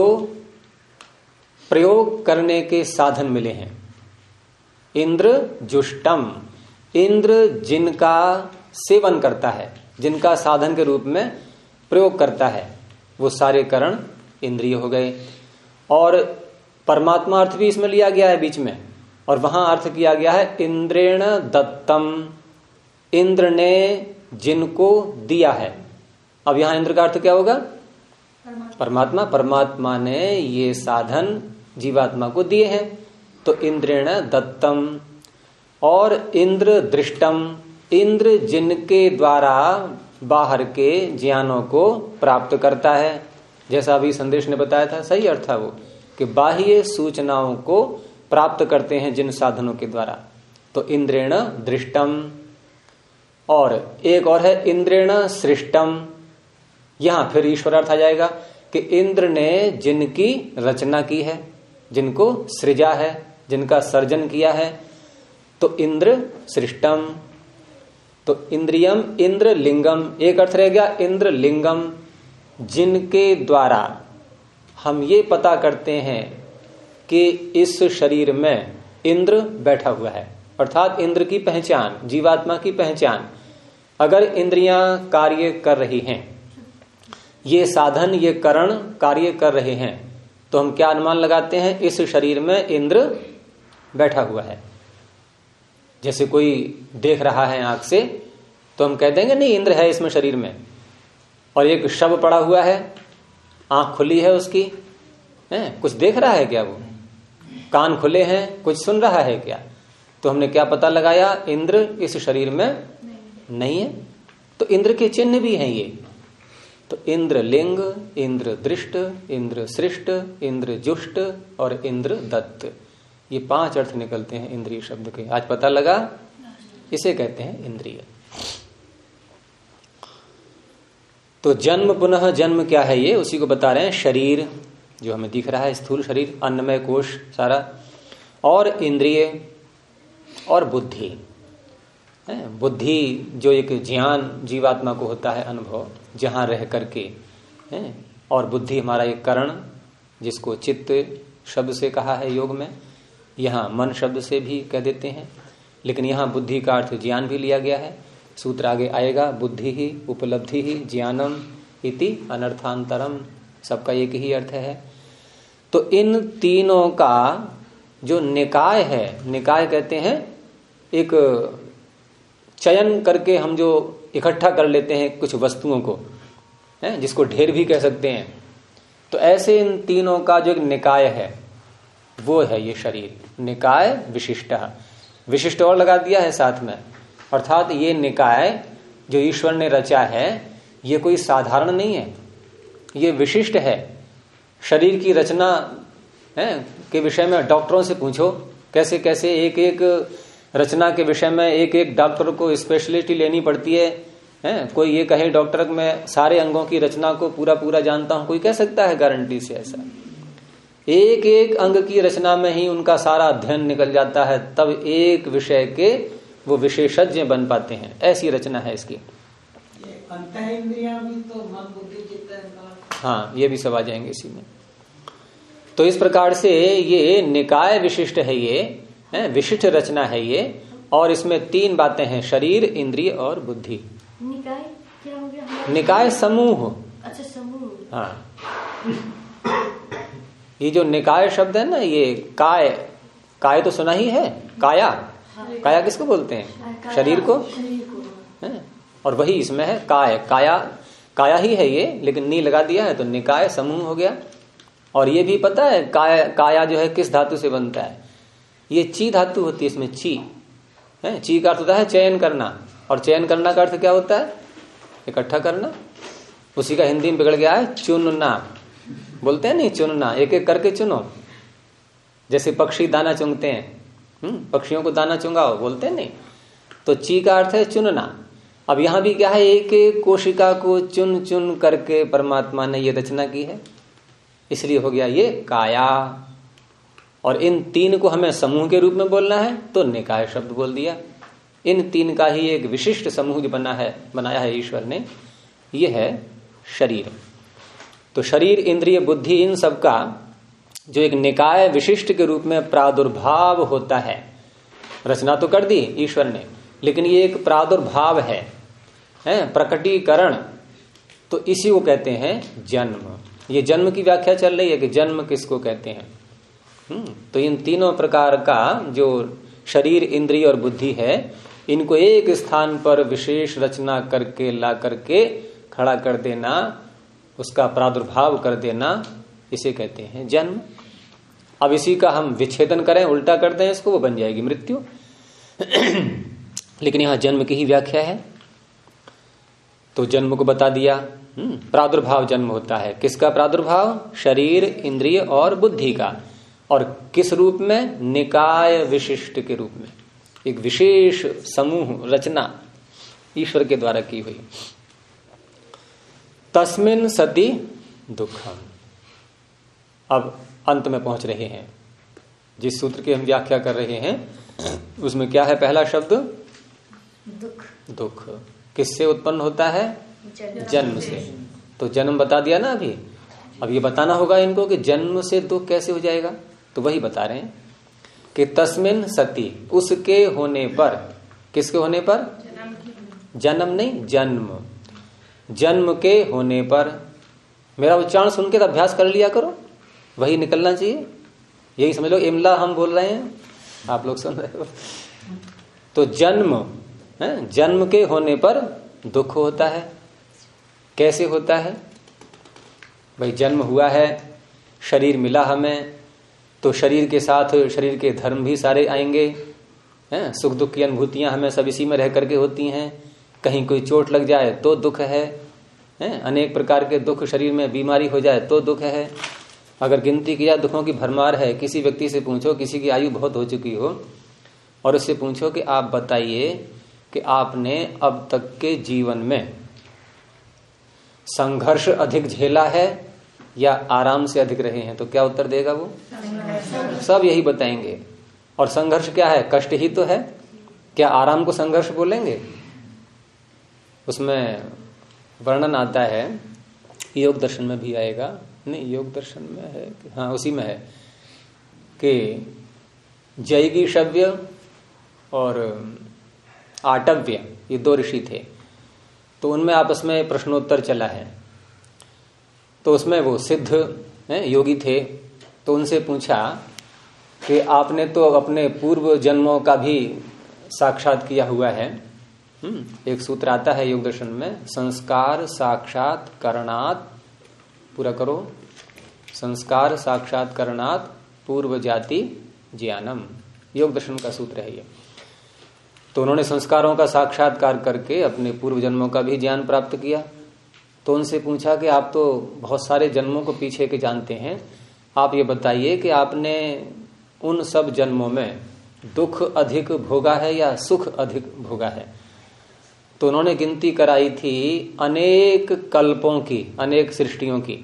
प्रयोग करने के साधन मिले हैं, इंद्र जुष्टम, इंद्र जिनका सेवन करता है, जिनका साधन के रूप में प्रयोग करता है, वो सारे करण इंद्रिय हो गए। और परमात्मा अर्थ भी इसमें लिया गया है बीच में, और वहां अर्थ किया गया है इंद्रेण दत्तम, इंद्र ने जिनको दिया है। अब यहां इंद्र का अर्थ क्या होगा? परमात्मा। परमात्मा ने ये साधन जीवात्मा को दिए हैं, तो इंद्रेण दत्तम। और इंद्र दृष्टम, इंद्र जिनके द्वारा बाहर के ज्ञानों को प्राप्त करता है, जैसा अभी संदेश ने बताया था, सही अर्थ था वो, कि बाह्य सूचनाओं को प्राप्त करते हैं जिन साधनों के द्वारा, तो इंद्रेण दृष्टम, और एक और है इंद्रेण सृष्टम। यहां फिर ईश्वरार्थ आ जाएगा कि इंद्र ने जिनकी रचना की है, जिनको सृजा है, जिनका सर्जन किया है, तो इंद्र सृष्टम। तो इंद्रियम इंद्र लिंगम, एक अर्थ रह गया इंद्र लिंगम, जिनके द्वारा हम ये पता करते हैं कि इस शरीर में इंद्र बैठा हुआ है, अर्थात इंद्र की पहचान, जीवात्मा की पहचान। अगर इंद्रियां कार्य कर रही हैं, ये साधन, ये करण कार्य कर रहे हैं, तो हम क्या अनुमान लगाते हैं, इस शरीर में इंद्र बैठा हुआ है। जैसे कोई देख रहा है आंख से, तो हम कह देंगे नहीं इंद्र है इसमें शरीर में। और एक शव पड़ा हुआ है, आंख खुली है उसकी, है कुछ देख रहा है क्या, वो कान खुले हैं, कुछ सुन रहा है क्या, तो हमने क्या पता लगाया, इंद्र इस शरीर में नहीं है। तो इंद्र के चिन्ह भी हैं ये, तो इंद्र लिंग, इंद्र दृष्ट, इंद्र सृष्ट, इंद्र जुष्ट और इंद्र दत्त, ये 5 अर्थ निकलते हैं इंद्रिय शब्द के। आज पता लगा, इसे कहते हैं इंद्रिय। तो जन्म पुनः जन्म क्या है, ये उसी को बता रहे हैं। शरीर जो हमें दिख रहा है, स्थूल शरीर, अन्नमय कोश सारा, और इंद्रिय और बुद्धि। बुद्धि जो एक ज्ञान जीवात्मा को होता है, अनुभव, जहां रह करके है, और बुद्धि हमारा एक करण, जिसको चित्त शब्द से कहा है योग में, यहाँ मन शब्द से भी कह देते हैं, लेकिन यहाँ बुद्धि का अर्थ ज्ञान भी लिया गया है। सूत्र आगे आएगा, बुद्धि ही उपलब्धि ही ज्ञानम इति अनर्थांतरम, सबका एक ही अर्थ है। तो इन तीनों का जो निकाय है, निकाय कहते हैं एक चयन करके हम जो इकट्ठा कर लेते हैं कुछ वस्तुओं को, है जिसको ढेर भी कह सकते हैं, तो ऐसे इन तीनों का जो एक निकाय है वो है ये शरीर। निकाय विशिष्ट, विशिष्ट और लगा दिया है साथ में, अर्थात ये निकाय जो ईश्वर ने रचा है ये कोई साधारण नहीं है, ये विशिष्ट है। शरीर की रचना है के विषय में डॉक्टरों से पूछो, कैसे कैसे एक एक रचना के विषय में एक एक डॉक्टर को स्पेशलिटी लेनी पड़ती है। कोई ये कहे डॉक्टर मैं सारे अंगों की रचना को पूरा पूरा जानता हूं, कोई कह सकता है गारंटी से ऐसा? एक एक अंग की रचना में ही उनका सारा अध्ययन निकल जाता है, तब एक विषय के वो विशेषज्ञ बन पाते हैं, ऐसी रचना है इसकी। अंतःइंद्रियां भी तो मन बुद्धि चित्त अहंकार, हाँ ये भी सब आ जाएंगे इसी में। तो इस प्रकार से ये निकाय विशिष्ट है, ये विशिष्ट रचना है ये, और इसमें 3 बातें हैं, शरीर, इंद्रिय और बुद्धि। निकाय क्या हो गया? निकाय समूह। अच्छा समूह। हाँ, ये जो निकाय शब्द है ना, ये काय, काय तो सुना ही है, काया, काया किसको बोलते हैं? शरीर को, है? और वही इसमें है काय, काया, काया ही है ये, लेकिन नी लगा दिया है तो निकाय समूह हो गया। और ये भी पता है काया जो है किस धातु से बनता है? ये ची धातु होती है, इसमें ची है। ची का अर्थ होता है चयन करना, और चयन करना का अर्थ क्या होता है? इकट्ठा करना। उसी का हिंदी में बिगड़ गया है चुनना, बोलते हैं नहीं चुनना, एक एक करके चुनो। जैसे पक्षी दाना चुंगते हैं, पक्षियों को दाना चुंगाओ बोलते हैं नहीं, तो ची का अर्थ है चुनना। अब यहां भी क्या है, एक एक कोशिका को चुन चुन करके परमात्मा ने ये रचना की है, इसलिए हो गया ये काया। और इन 3 को हमें समूह के रूप में बोलना है तो निकाय शब्द बोल दिया। इन 3 का ही एक विशिष्ट समूह जो बनाया है ईश्वर ने, ये है शरीर। तो शरीर, इंद्रिय, बुद्धि, इन सब का जो एक निकाय विशिष्ट के रूप में प्रादुर्भाव होता है। रचना तो कर दी ईश्वर ने, लेकिन ये एक प्रादुर्भाव है, प्रकटीकरण, तो इसी को कहते हैं जन्म। ये जन्म की व्याख्या चल रही है कि जन्म किसको कहते हैं। तो इन तीनों प्रकार का जो शरीर, इंद्रिय और बुद्धि है, इनको एक स्थान पर विशेष रचना करके ला करके खड़ा कर देना, उसका प्रादुर्भाव कर देना, इसे कहते हैं जन्म। अब इसी का हम विच्छेदन करें, उल्टा कर दें इसको, वो बन जाएगी मृत्यु। लेकिन यहां जन्म की ही व्याख्या है। तो जन्म को बता दिया। प्रादुर्भाव जन्म होता है। किसका प्रादुर्भाव? शरीर, इंद्रिय और बुद्धि का। और किस रूप में? निकाय विशिष्ट के रूप में, एक विशेष समूह रचना ईश्वर के द्वारा की हुई। तस्मिन् सति दुखम। अब अंत में पहुंच रहे हैं। जिस सूत्र की हम व्याख्या कर रहे हैं उसमें क्या है? पहला शब्द दुख। दुख किससे उत्पन्न होता है? जन्म से। तो जन्म बता दिया ना अभी। अब ये बताना होगा इनको कि जन्म से दुख कैसे हो जाएगा। तो वही बता रहे हैं कि तस्मिन् सति, उसके होने पर। किसके होने पर? जन्म नहीं, जन्म। जन्म के होने पर। मेरा उच्चारण सुन के अभ्यास कर लिया करो, वही निकलना चाहिए। यही समझ लो इमला हम बोल रहे हैं, आप लोग सुन रहे हो। तो जन्म है, जन्म के होने पर दुख होता है। कैसे होता है भाई? जन्म हुआ है, शरीर मिला हमें, तो शरीर के साथ शरीर के धर्म भी सारे आएंगे हैं। सुख दुख की अनुभूतियां हमें सब इसी में रह करके होती हैं। कहीं कोई चोट लग जाए तो दुख है। अनेक प्रकार के दुख, शरीर में बीमारी हो जाए तो दुख है। अगर गिनती किया दुखों की भरमार है। किसी व्यक्ति से पूछो, किसी की आयु बहुत हो चुकी हो, और उससे पूछो कि आप बताइए कि आपने अब तक के जीवन में संघर्ष अधिक झेला है या आराम से अधिक रहे हैं, तो क्या उत्तर देगा वो? सब यही बताएंगे। और संघर्ष क्या है? कष्ट ही तो है। क्या आराम को संघर्ष बोलेंगे? उसमें वर्णन आता है, योग दर्शन में भी आएगा, नहीं योग दर्शन में है, हाँ उसी में है, कि जैगी शव्य और आटव्य, ये दो ऋषि थे। तो उनमें आपस में प्रश्नोत्तर चला है। तो उसमें वो सिद्ध योगी थे, तो उनसे पूछा कि आपने तो अपने पूर्व जन्मों का भी साक्षात किया हुआ है। एक सूत्र आता है योग दर्शन में, संस्कार साक्षात करणात, पूरा करो, संस्कार साक्षात करणात पूर्व जाति ज्ञानम, योग दर्शन का सूत्र है ये। तो उन्होंने संस्कारों का साक्षात्कार करके अपने पूर्व जन्मों का भी ज्ञान प्राप्त किया। तो उनसे पूछा कि आप तो बहुत सारे जन्मों को पीछे के जानते हैं, आप ये बताइए कि आपने उन सब जन्मों में दुख अधिक भोगा है या सुख अधिक भोगा है। तो उन्होंने गिनती कराई थी अनेक कल्पों की, अनेक सृष्टियों की,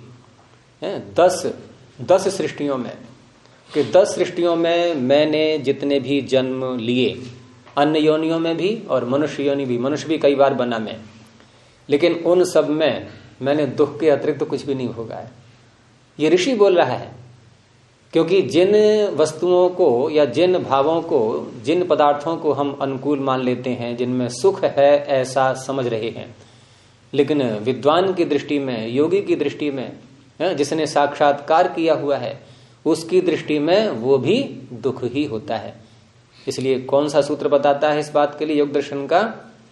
10 सृष्टियों में, कि 10 सृष्टियों में मैंने जितने भी जन्म लिए, अन्य योनियों में भी और मनुष्य योनि भी, मनुष्य भी कई बार बना मैं, लेकिन उन सब में मैंने दुख के अतिरिक्त तो कुछ भी नहीं भोगा है। ये ऋषि बोल रहा है, क्योंकि जिन वस्तुओं को या जिन भावों को, जिन पदार्थों को हम अनुकूल मान लेते हैं, जिनमें सुख है ऐसा समझ रहे हैं, लेकिन विद्वान की दृष्टि में, योगी की दृष्टि में, जिसने साक्षात्कार किया हुआ है, उसकी दृष्टि में वो भी दुख ही होता है। इसलिए कौन सा सूत्र बताता है इस बात के लिए योग दर्शन का?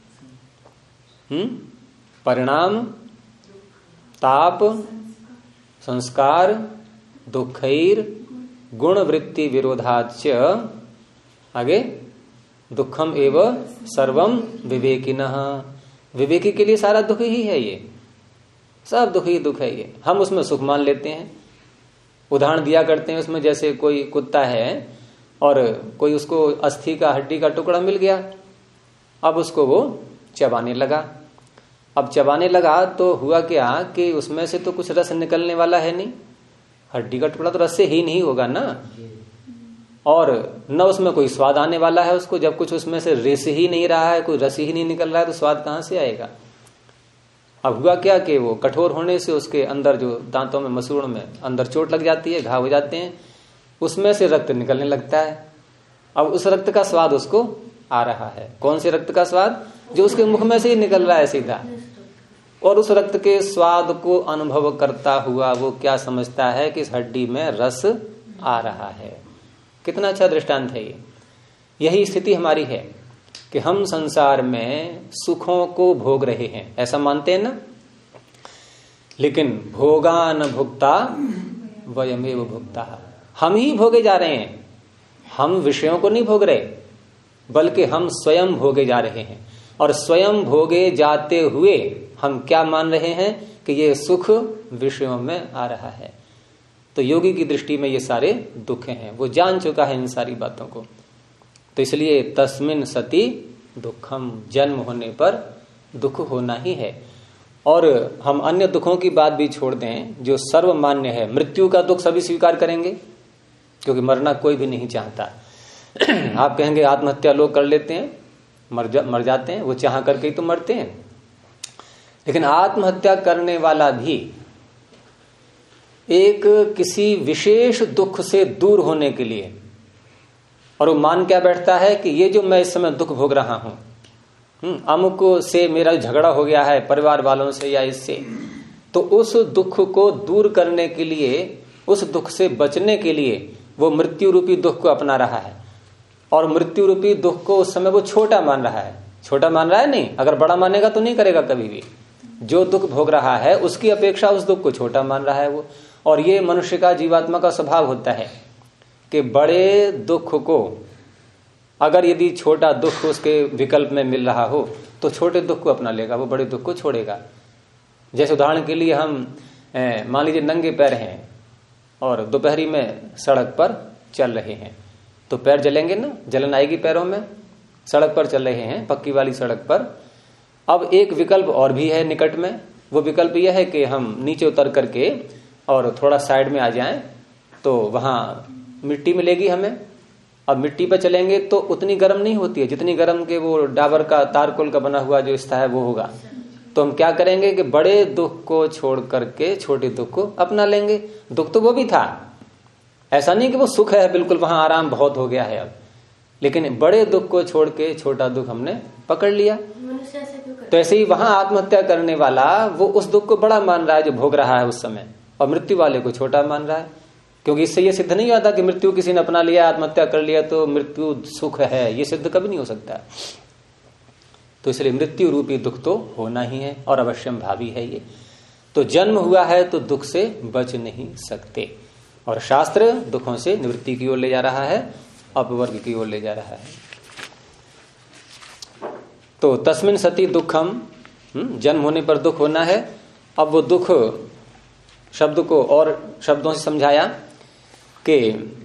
परिणाम ताप संस्कार दुखैर गुण वृत्ति विरोधाच्य, आगे दुखम एव सर्वम विवेकिनः, विवेकी के लिए सारा दुख ही है, ये सब दुख ही दुख है। ये हम उसमें सुख मान लेते हैं। उदाहरण दिया करते हैं उसमें, जैसे कोई कुत्ता है और कोई उसको अस्थि का, हड्डी का टुकड़ा मिल गया, अब उसको वो चबाने लगा। अब चबाने लगा तो हुआ क्या कि उसमें से तो कुछ रस निकलने वाला है नहीं, हड्डी का टुकड़ा तो रस से ही नहीं होगा ना, और न उसमें कोई स्वाद आने वाला है उसको। जब कुछ उसमें से रस ही नहीं रहा है, कोई रस ही नहीं निकल रहा है, तो स्वाद कहां से आएगा? अब हुआ क्या कि वो कठोर होने से उसके अंदर जो दांतों में, मसूड़ में अंदर चोट लग जाती है, घाव हो जाते हैं, उसमें से रक्त निकलने लगता है। अब उस रक्त का स्वाद उसको आ रहा है। कौन से रक्त का स्वाद? जो उसके मुख में से ही निकल रहा है सीधा। और उस रक्त के स्वाद को अनुभव करता हुआ वो क्या समझता है कि इस हड्डी में रस आ रहा है। कितना अच्छा दृष्टांत है ये। यही स्थिति हमारी है कि हम संसार में सुखों को भोग रहे हैं, ऐसा मानते हैं ना, लेकिन भोगा न भुक्ता वयमेव भुक्ता, हम ही भोगे जा रहे हैं। हम विषयों को नहीं भोग रहे, बल्कि हम स्वयं भोगे जा रहे हैं। और स्वयं भोगे जाते हुए हम क्या मान रहे हैं कि ये सुख विषयों में आ रहा है। तो योगी की दृष्टि में ये सारे दुख हैं, वो जान चुका है इन सारी बातों को। तो इसलिए तस्मिन सति दुखम, जन्म होने पर दुख होना ही है। और हम अन्य दुखों की बात भी छोड़ दें, जो सर्वमान्य है, मृत्यु का दुख सभी स्वीकार करेंगे, क्योंकि मरना कोई भी नहीं चाहता। आप कहेंगे आत्महत्या लोग कर लेते हैं, मर जाते हैं, वो चाह करके ही तो मरते हैं। लेकिन आत्महत्या करने वाला भी एक किसी विशेष दुख से दूर होने के लिए, और वो मान क्या बैठता है कि ये जो मैं इस समय दुख भोग रहा हूं, अमुक से मेरा झगड़ा हो गया है परिवार वालों से या इससे, तो उस दुख को दूर करने के लिए, उस दुख से बचने के लिए वो मृत्यु रूपी दुख को अपना रहा है। और मृत्यु रूपी दुख को उस समय वो छोटा मान रहा है। छोटा मान रहा है नहीं, अगर बड़ा मानेगा तो नहीं करेगा कभी भी। जो दुख भोग रहा है उसकी अपेक्षा उस दुख को छोटा मान रहा है वो। और ये मनुष्य का, जीवात्मा का स्वभाव होता है कि बड़े दुख को, अगर यदि छोटा दुख उसके विकल्प में मिल रहा हो तो छोटे दुख को अपना लेगा, वो बड़े दुख को छोड़ेगा। जैसे उदाहरण के लिए हम मान लीजिए नंगे पैर हैं और दोपहरी में सड़क पर चल रहे हैं, तो पैर जलेंगे ना, जलन आएगी पैरों में। सड़क पर चल रहे हैं, पक्की वाली सड़क पर। अब एक विकल्प और भी है निकट में, वो विकल्प यह है कि हम नीचे उतर करके और थोड़ा साइड में आ जाएं, तो वहां मिट्टी मिलेगी हमें। अब मिट्टी पर चलेंगे तो उतनी गर्म नहीं होती है जितनी गर्म के वो डाबर का, तारकोल का बना हुआ जो स्था है वो होगा। तो हम क्या करेंगे कि बड़े दुख को छोड़ करके छोटे दुख को अपना लेंगे। दुख तो वो भी था, ऐसा नहीं कि वो सुख है बिल्कुल, वहां आराम बहुत हो गया है अब, लेकिन बड़े दुख को छोड़ के छोटा दुख हमने पकड़ लिया। तो ऐसे ही वहां आत्महत्या करने वाला वो उस दुख को बड़ा मान रहा है जो भोग रहा है उस समय, और मृत्यु वाले को छोटा मान रहा है। क्योंकि इससे ये सिद्ध नहीं होता कि मृत्यु किसी ने अपना लिया, आत्महत्या कर लिया तो मृत्यु सुख है, ये सिद्ध कभी नहीं हो सकता। तो इसलिए मृत्यु रूपी दुख तो होना ही है और अवश्यम भावी है ये। तो जन्म हुआ है तो दुख से बच नहीं सकते, और शास्त्र दुखों से निवृत्ति की ओर ले जा रहा है, अपवर्ग की ओर ले जा रहा है। तो तस्मिन सति दुखम, जन्म होने पर दुख होना है। अब वो दुख शब्द को और शब्दों से समझाया कि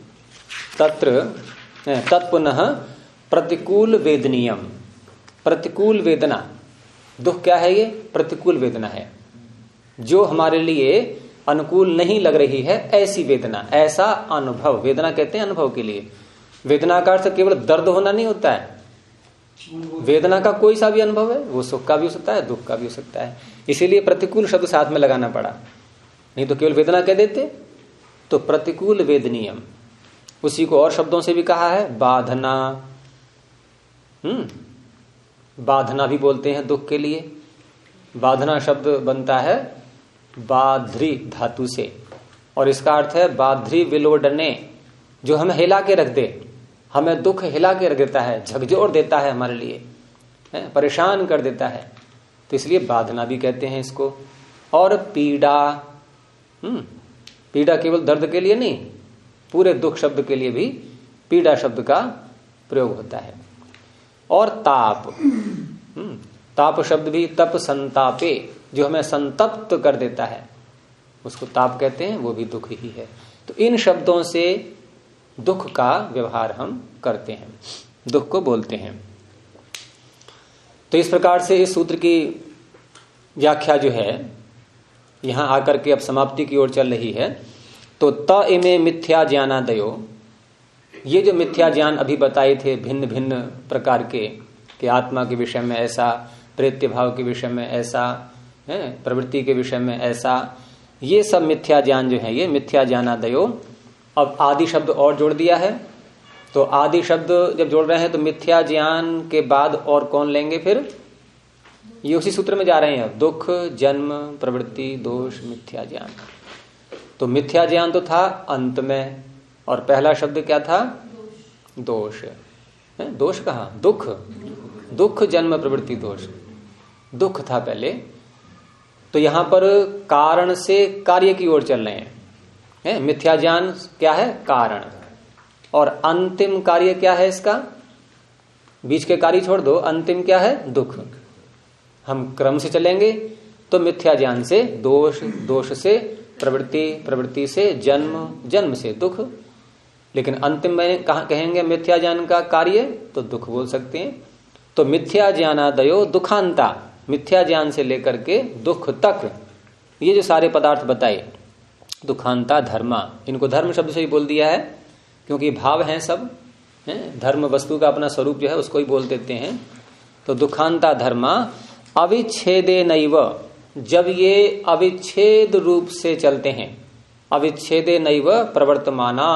तत्पुनः प्रतिकूल वेदनीयम। प्रतिकूल वेदना, दुख क्या है? ये प्रतिकूल वेदना है, जो हमारे लिए अनुकूल नहीं लग रही है, ऐसी वेदना, ऐसा अनुभव। वेदना कहते हैं अनुभव के लिए। वेदना का अर्थ केवल दर्द होना नहीं होता है, वेदना का कोई सा भी अनुभव है, वो सुख का भी हो सकता है, दुख का भी हो सकता है। इसीलिए प्रतिकूल शब्द साथ में लगाना पड़ा, नहीं तो केवल वेदना कह देते। तो प्रतिकूल वेदनीयम, उसी को और शब्दों से भी कहा है, बाधना। बाधना भी बोलते हैं दुख के लिए। बाधना शब्द बनता है बाध्री धातु से, और इसका अर्थ है बाध्री विलोडने, जो हमें हिला के रख दे, हमें दुख हिला के रख देता है, झकझोर देता है हमारे लिए, परेशान कर देता है। तो इसलिए बाधना भी कहते हैं इसको। और पीड़ा, पीड़ा केवल दर्द के लिए नहीं, पूरे दुख शब्द के लिए भी पीड़ा शब्द का प्रयोग होता है। और ताप, ताप शब्द भी तप संतापे, जो हमें संतप्त कर देता है, उसको ताप कहते हैं, वो भी दुख ही है। तो इन शब्दों से दुख का व्यवहार हम करते हैं, दुख को बोलते हैं। तो इस प्रकार से इस सूत्र की व्याख्या जो है यहां आकर के अब समाप्ति की ओर चल रही है। तो त इमे मिथ्या ज्ञानादयो, ये जो मिथ्या ज्ञान अभी बताए थे भिन्न भिन्न प्रकार के, कि आत्मा के विषय में ऐसा, प्रेत्य भाव के विषय में ऐसा, प्रवृत्ति के विषय में ऐसा, ये सब मिथ्या ज्ञान जो है, ये मिथ्या ज्ञानादयो। अब आदि शब्द और जोड़ दिया है। तो आदि शब्द जब जोड़ रहे हैं तो मिथ्या ज्ञान के बाद और कौन लेंगे फिर? ये उसी सूत्र में जा रहे हैं, दुख, जन्म, प्रवृत्ति, दोष, मिथ्या ज्ञान। तो मिथ्या ज्ञान तो था अंत में, और पहला शब्द क्या था? दोष। दोष कहाँ? दुख, दुख, जन्म, प्रवृत्ति, दोष। दुख था पहले। तो यहां पर कारण से कार्य की ओर चल रहे हैं। मिथ्या ज्ञान क्या है? कारण। और अंतिम कार्य क्या है इसका? बीच के कार्य छोड़ दो, अंतिम क्या है? दुख। हम क्रम से चलेंगे तो मिथ्या ज्ञान से दोष, दोष से प्रवृत्ति, प्रवृत्ति से जन्म, जन्म से दुख। लेकिन अंतिम में कहा कहेंगे मिथ्या ज्ञान का कार्य, तो दुख बोल सकते हैं। तो मिथ्या ज्ञानादयो दुखांता, मिथ्या ज्ञान से लेकर के दुख तक ये जो सारे पदार्थ बताए, दुखांता धर्मा, इनको धर्म शब्द से ही बोल दिया है क्योंकि भाव हैं सब, हैं? धर्म वस्तु का अपना स्वरूप जो है उसको ही बोल देते हैं। तो दुखांता धर्मा अविच्छेदे नैव, जब ये अविच्छेद रूप से चलते हैं, अविच्छेदे नैव प्रवर्तमाना,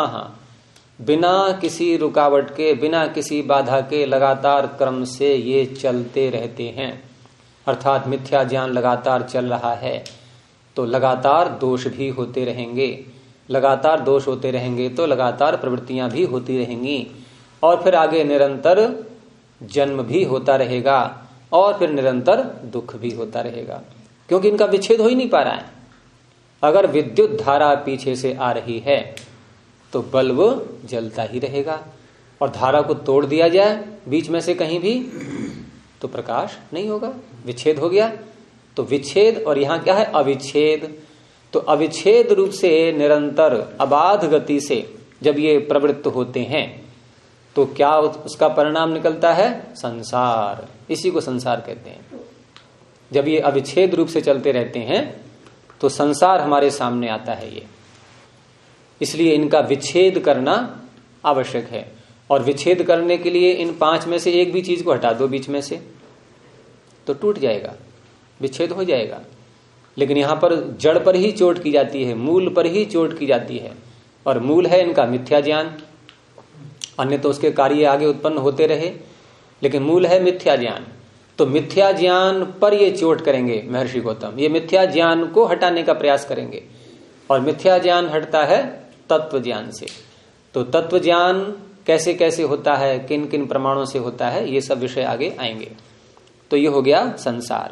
बिना किसी रुकावट के, बिना किसी बाधा के लगातार क्रम से ये चलते रहते हैं। अर्थात मिथ्या ज्ञान लगातार चल रहा है तो लगातार दोष भी होते रहेंगे, लगातार दोष होते रहेंगे तो लगातार प्रवृत्तियां भी होती रहेंगी, और फिर आगे निरंतर जन्म भी होता रहेगा, और फिर निरंतर दुख भी होता रहेगा, क्योंकि इनका विच्छेद हो ही नहीं पा रहा है। अगर विद्युत धारा पीछे से आ रही है तो बल्ब जलता ही रहेगा, और धारा को तोड़ दिया जाए बीच में से कहीं भी तो प्रकाश नहीं होगा, विच्छेद हो गया। तो विच्छेद, और यहां क्या है? अविच्छेद। तो अविच्छेद रूप से निरंतर अबाध गति से जब ये प्रवृत्त होते हैं तो क्या उसका परिणाम निकलता है? संसार। इसी को संसार कहते हैं। जब ये अविच्छेद रूप से चलते रहते हैं तो संसार हमारे सामने आता है ये, इसलिए इनका विच्छेद करना आवश्यक है। और विच्छेद करने के लिए इन पांच में से एक भी चीज को हटा दो बीच में से तो टूट जाएगा, विच्छेद हो जाएगा। लेकिन यहां पर जड़ पर ही चोट की जाती है, मूल पर ही चोट की जाती है, और मूल है इनका मिथ्या ज्ञान। अन्य तो उसके कार्य आगे उत्पन्न होते रहे, लेकिन मूल है मिथ्या ज्ञान। तो मिथ्या ज्ञान पर ये चोट करेंगे महर्षि गौतम, ये मिथ्या ज्ञान को हटाने का प्रयास करेंगे। और मिथ्या ज्ञान हटता है तत्व ज्ञान से। तो तत्व ज्ञान कैसे कैसे होता है, किन किन प्रमाणों से होता है, ये सब विषय आगे आएंगे। तो ये हो गया संसार।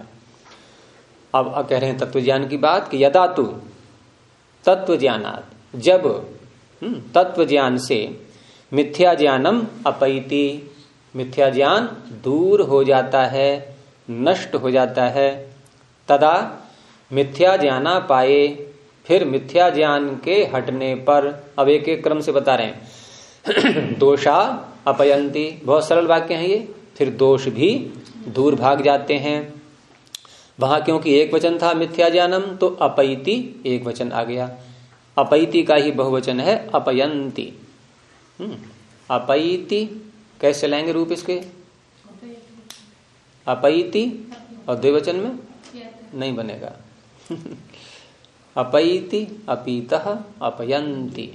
अब कह रहे हैं तत्व ज्ञान की बात कि यदा तु तत्व ज्ञानात्, जब तत्व ज्ञान से मिथ्या ज्ञानम अपैति, मिथ्या ज्ञान दूर हो जाता है, नष्ट हो जाता है, तदा मिथ्या ज्ञाना पाए, फिर मिथ्या ज्ञान के हटने पर, अब एक एक क्रम से बता रहे हैं दोषा अपयंती, बहुत सरल वाक्य है ये। फिर दोष भी दूर भाग जाते हैं। वहां क्योंकि एक वचन था मिथ्या ज्ञानम, तो अपैति एक वचन आ गया। अपैति का ही बहुवचन है अपयंती। अपैति कैसे लाएंगे रूप इसके? अपैति और द्विवचन में नहीं बनेगा। अपैति, अपीतः, अपयंती।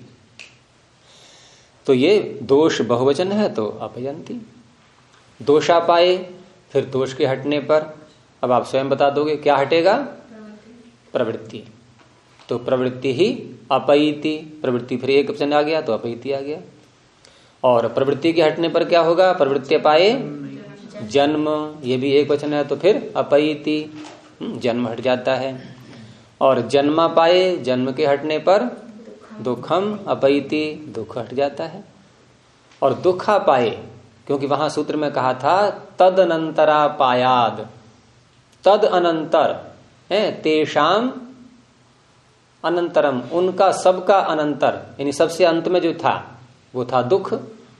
तो ये दोष बहुवचन है तो अपयंती। दोषा पाए, फिर दोष के हटने पर, अब आप स्वयं बता दोगे क्या हटेगा? प्रवृत्ति। तो प्रवृत्ति ही अपैति, प्रवृत्ति फिर एक वचन आ गया तो अपैति आ गया। और प्रवृत्ति के हटने पर क्या होगा? प्रवृत्ति पाए जन्म, ये भी एक वचन है तो फिर अपैति, जन्म हट जाता है। और जन्मा पाए, जन्म के हटने पर दुखम अपैति, दुख हट जाता है। और दुखा पाए, क्योंकि वहां सूत्र में कहा था तद अनंतरा पायाद, तद अनंतर है तेषाम अनंतरम, उनका सबका अनंतर, यानी सबसे अंत में जो था वो था दुख।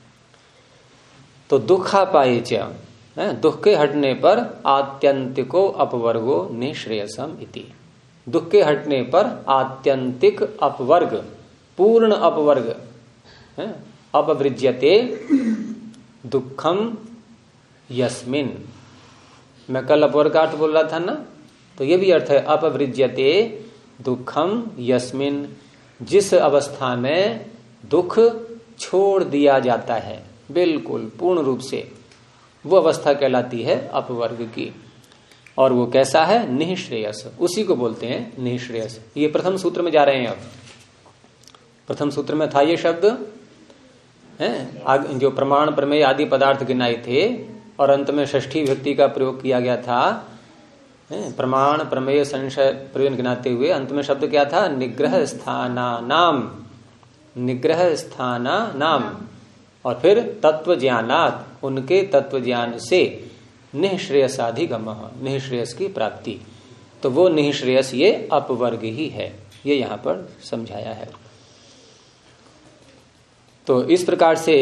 तो दुखा पाए च, दुख के हटने पर आत्यंतिको अपवर्गो निश्रेयसम इति, दुख के हटने पर आत्यंतिक अपवर्ग, पूर्ण अपवर्ग, अपवृज्यते दुखम यस्मिन। मैं कल अपवर्ग का अर्थ बोल रहा था ना, तो ये भी अर्थ है अपवृज्यते दुखम यस्मिन, जिस अवस्था में दुख छोड़ दिया जाता है बिल्कुल पूर्ण रूप से, वो अवस्था कहलाती है अपवर्ग की। और वो कैसा है? निःश्रेयस, उसी को बोलते हैं निःश्रेयस। ये प्रथम सूत्र में जा रहे हैं। अब प्रथम सूत्र में था ये शब्द है, जो प्रमाण प्रमेय आदि पदार्थ गिनाए थे, और अंत में षष्ठी विभक्ति का प्रयोग किया गया था। प्रमाण प्रमेय संशय प्रयोजन गिनाते हुए अंत में शब्द क्या था? निग्रह स्थाना नाम, निग्रह स्थाना नाम। और फिर तत्व ज्ञानात, उनके तत्व ज्ञान से निःश्रेयसाधिगम, निःश्रेयस की प्राप्ति। तो वो निःश्रेयस ये अपवर्ग ही है, ये यहां पर समझाया है। तो इस प्रकार से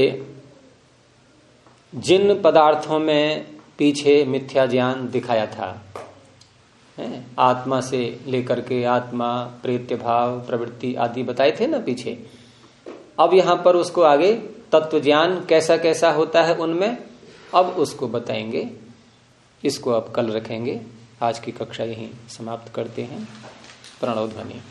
जिन पदार्थों में पीछे मिथ्या ज्ञान दिखाया था, आत्मा से लेकर के आत्मा, प्रेत्य भाव, प्रवृत्ति आदि बताए थे ना पीछे, अब यहां पर उसको आगे तत्व ज्ञान कैसा कैसा होता है उनमें, अब उसको बताएंगे। इसको अब कल रखेंगे। आज की कक्षा यहीं समाप्त करते हैं। प्रणव ध्वनि।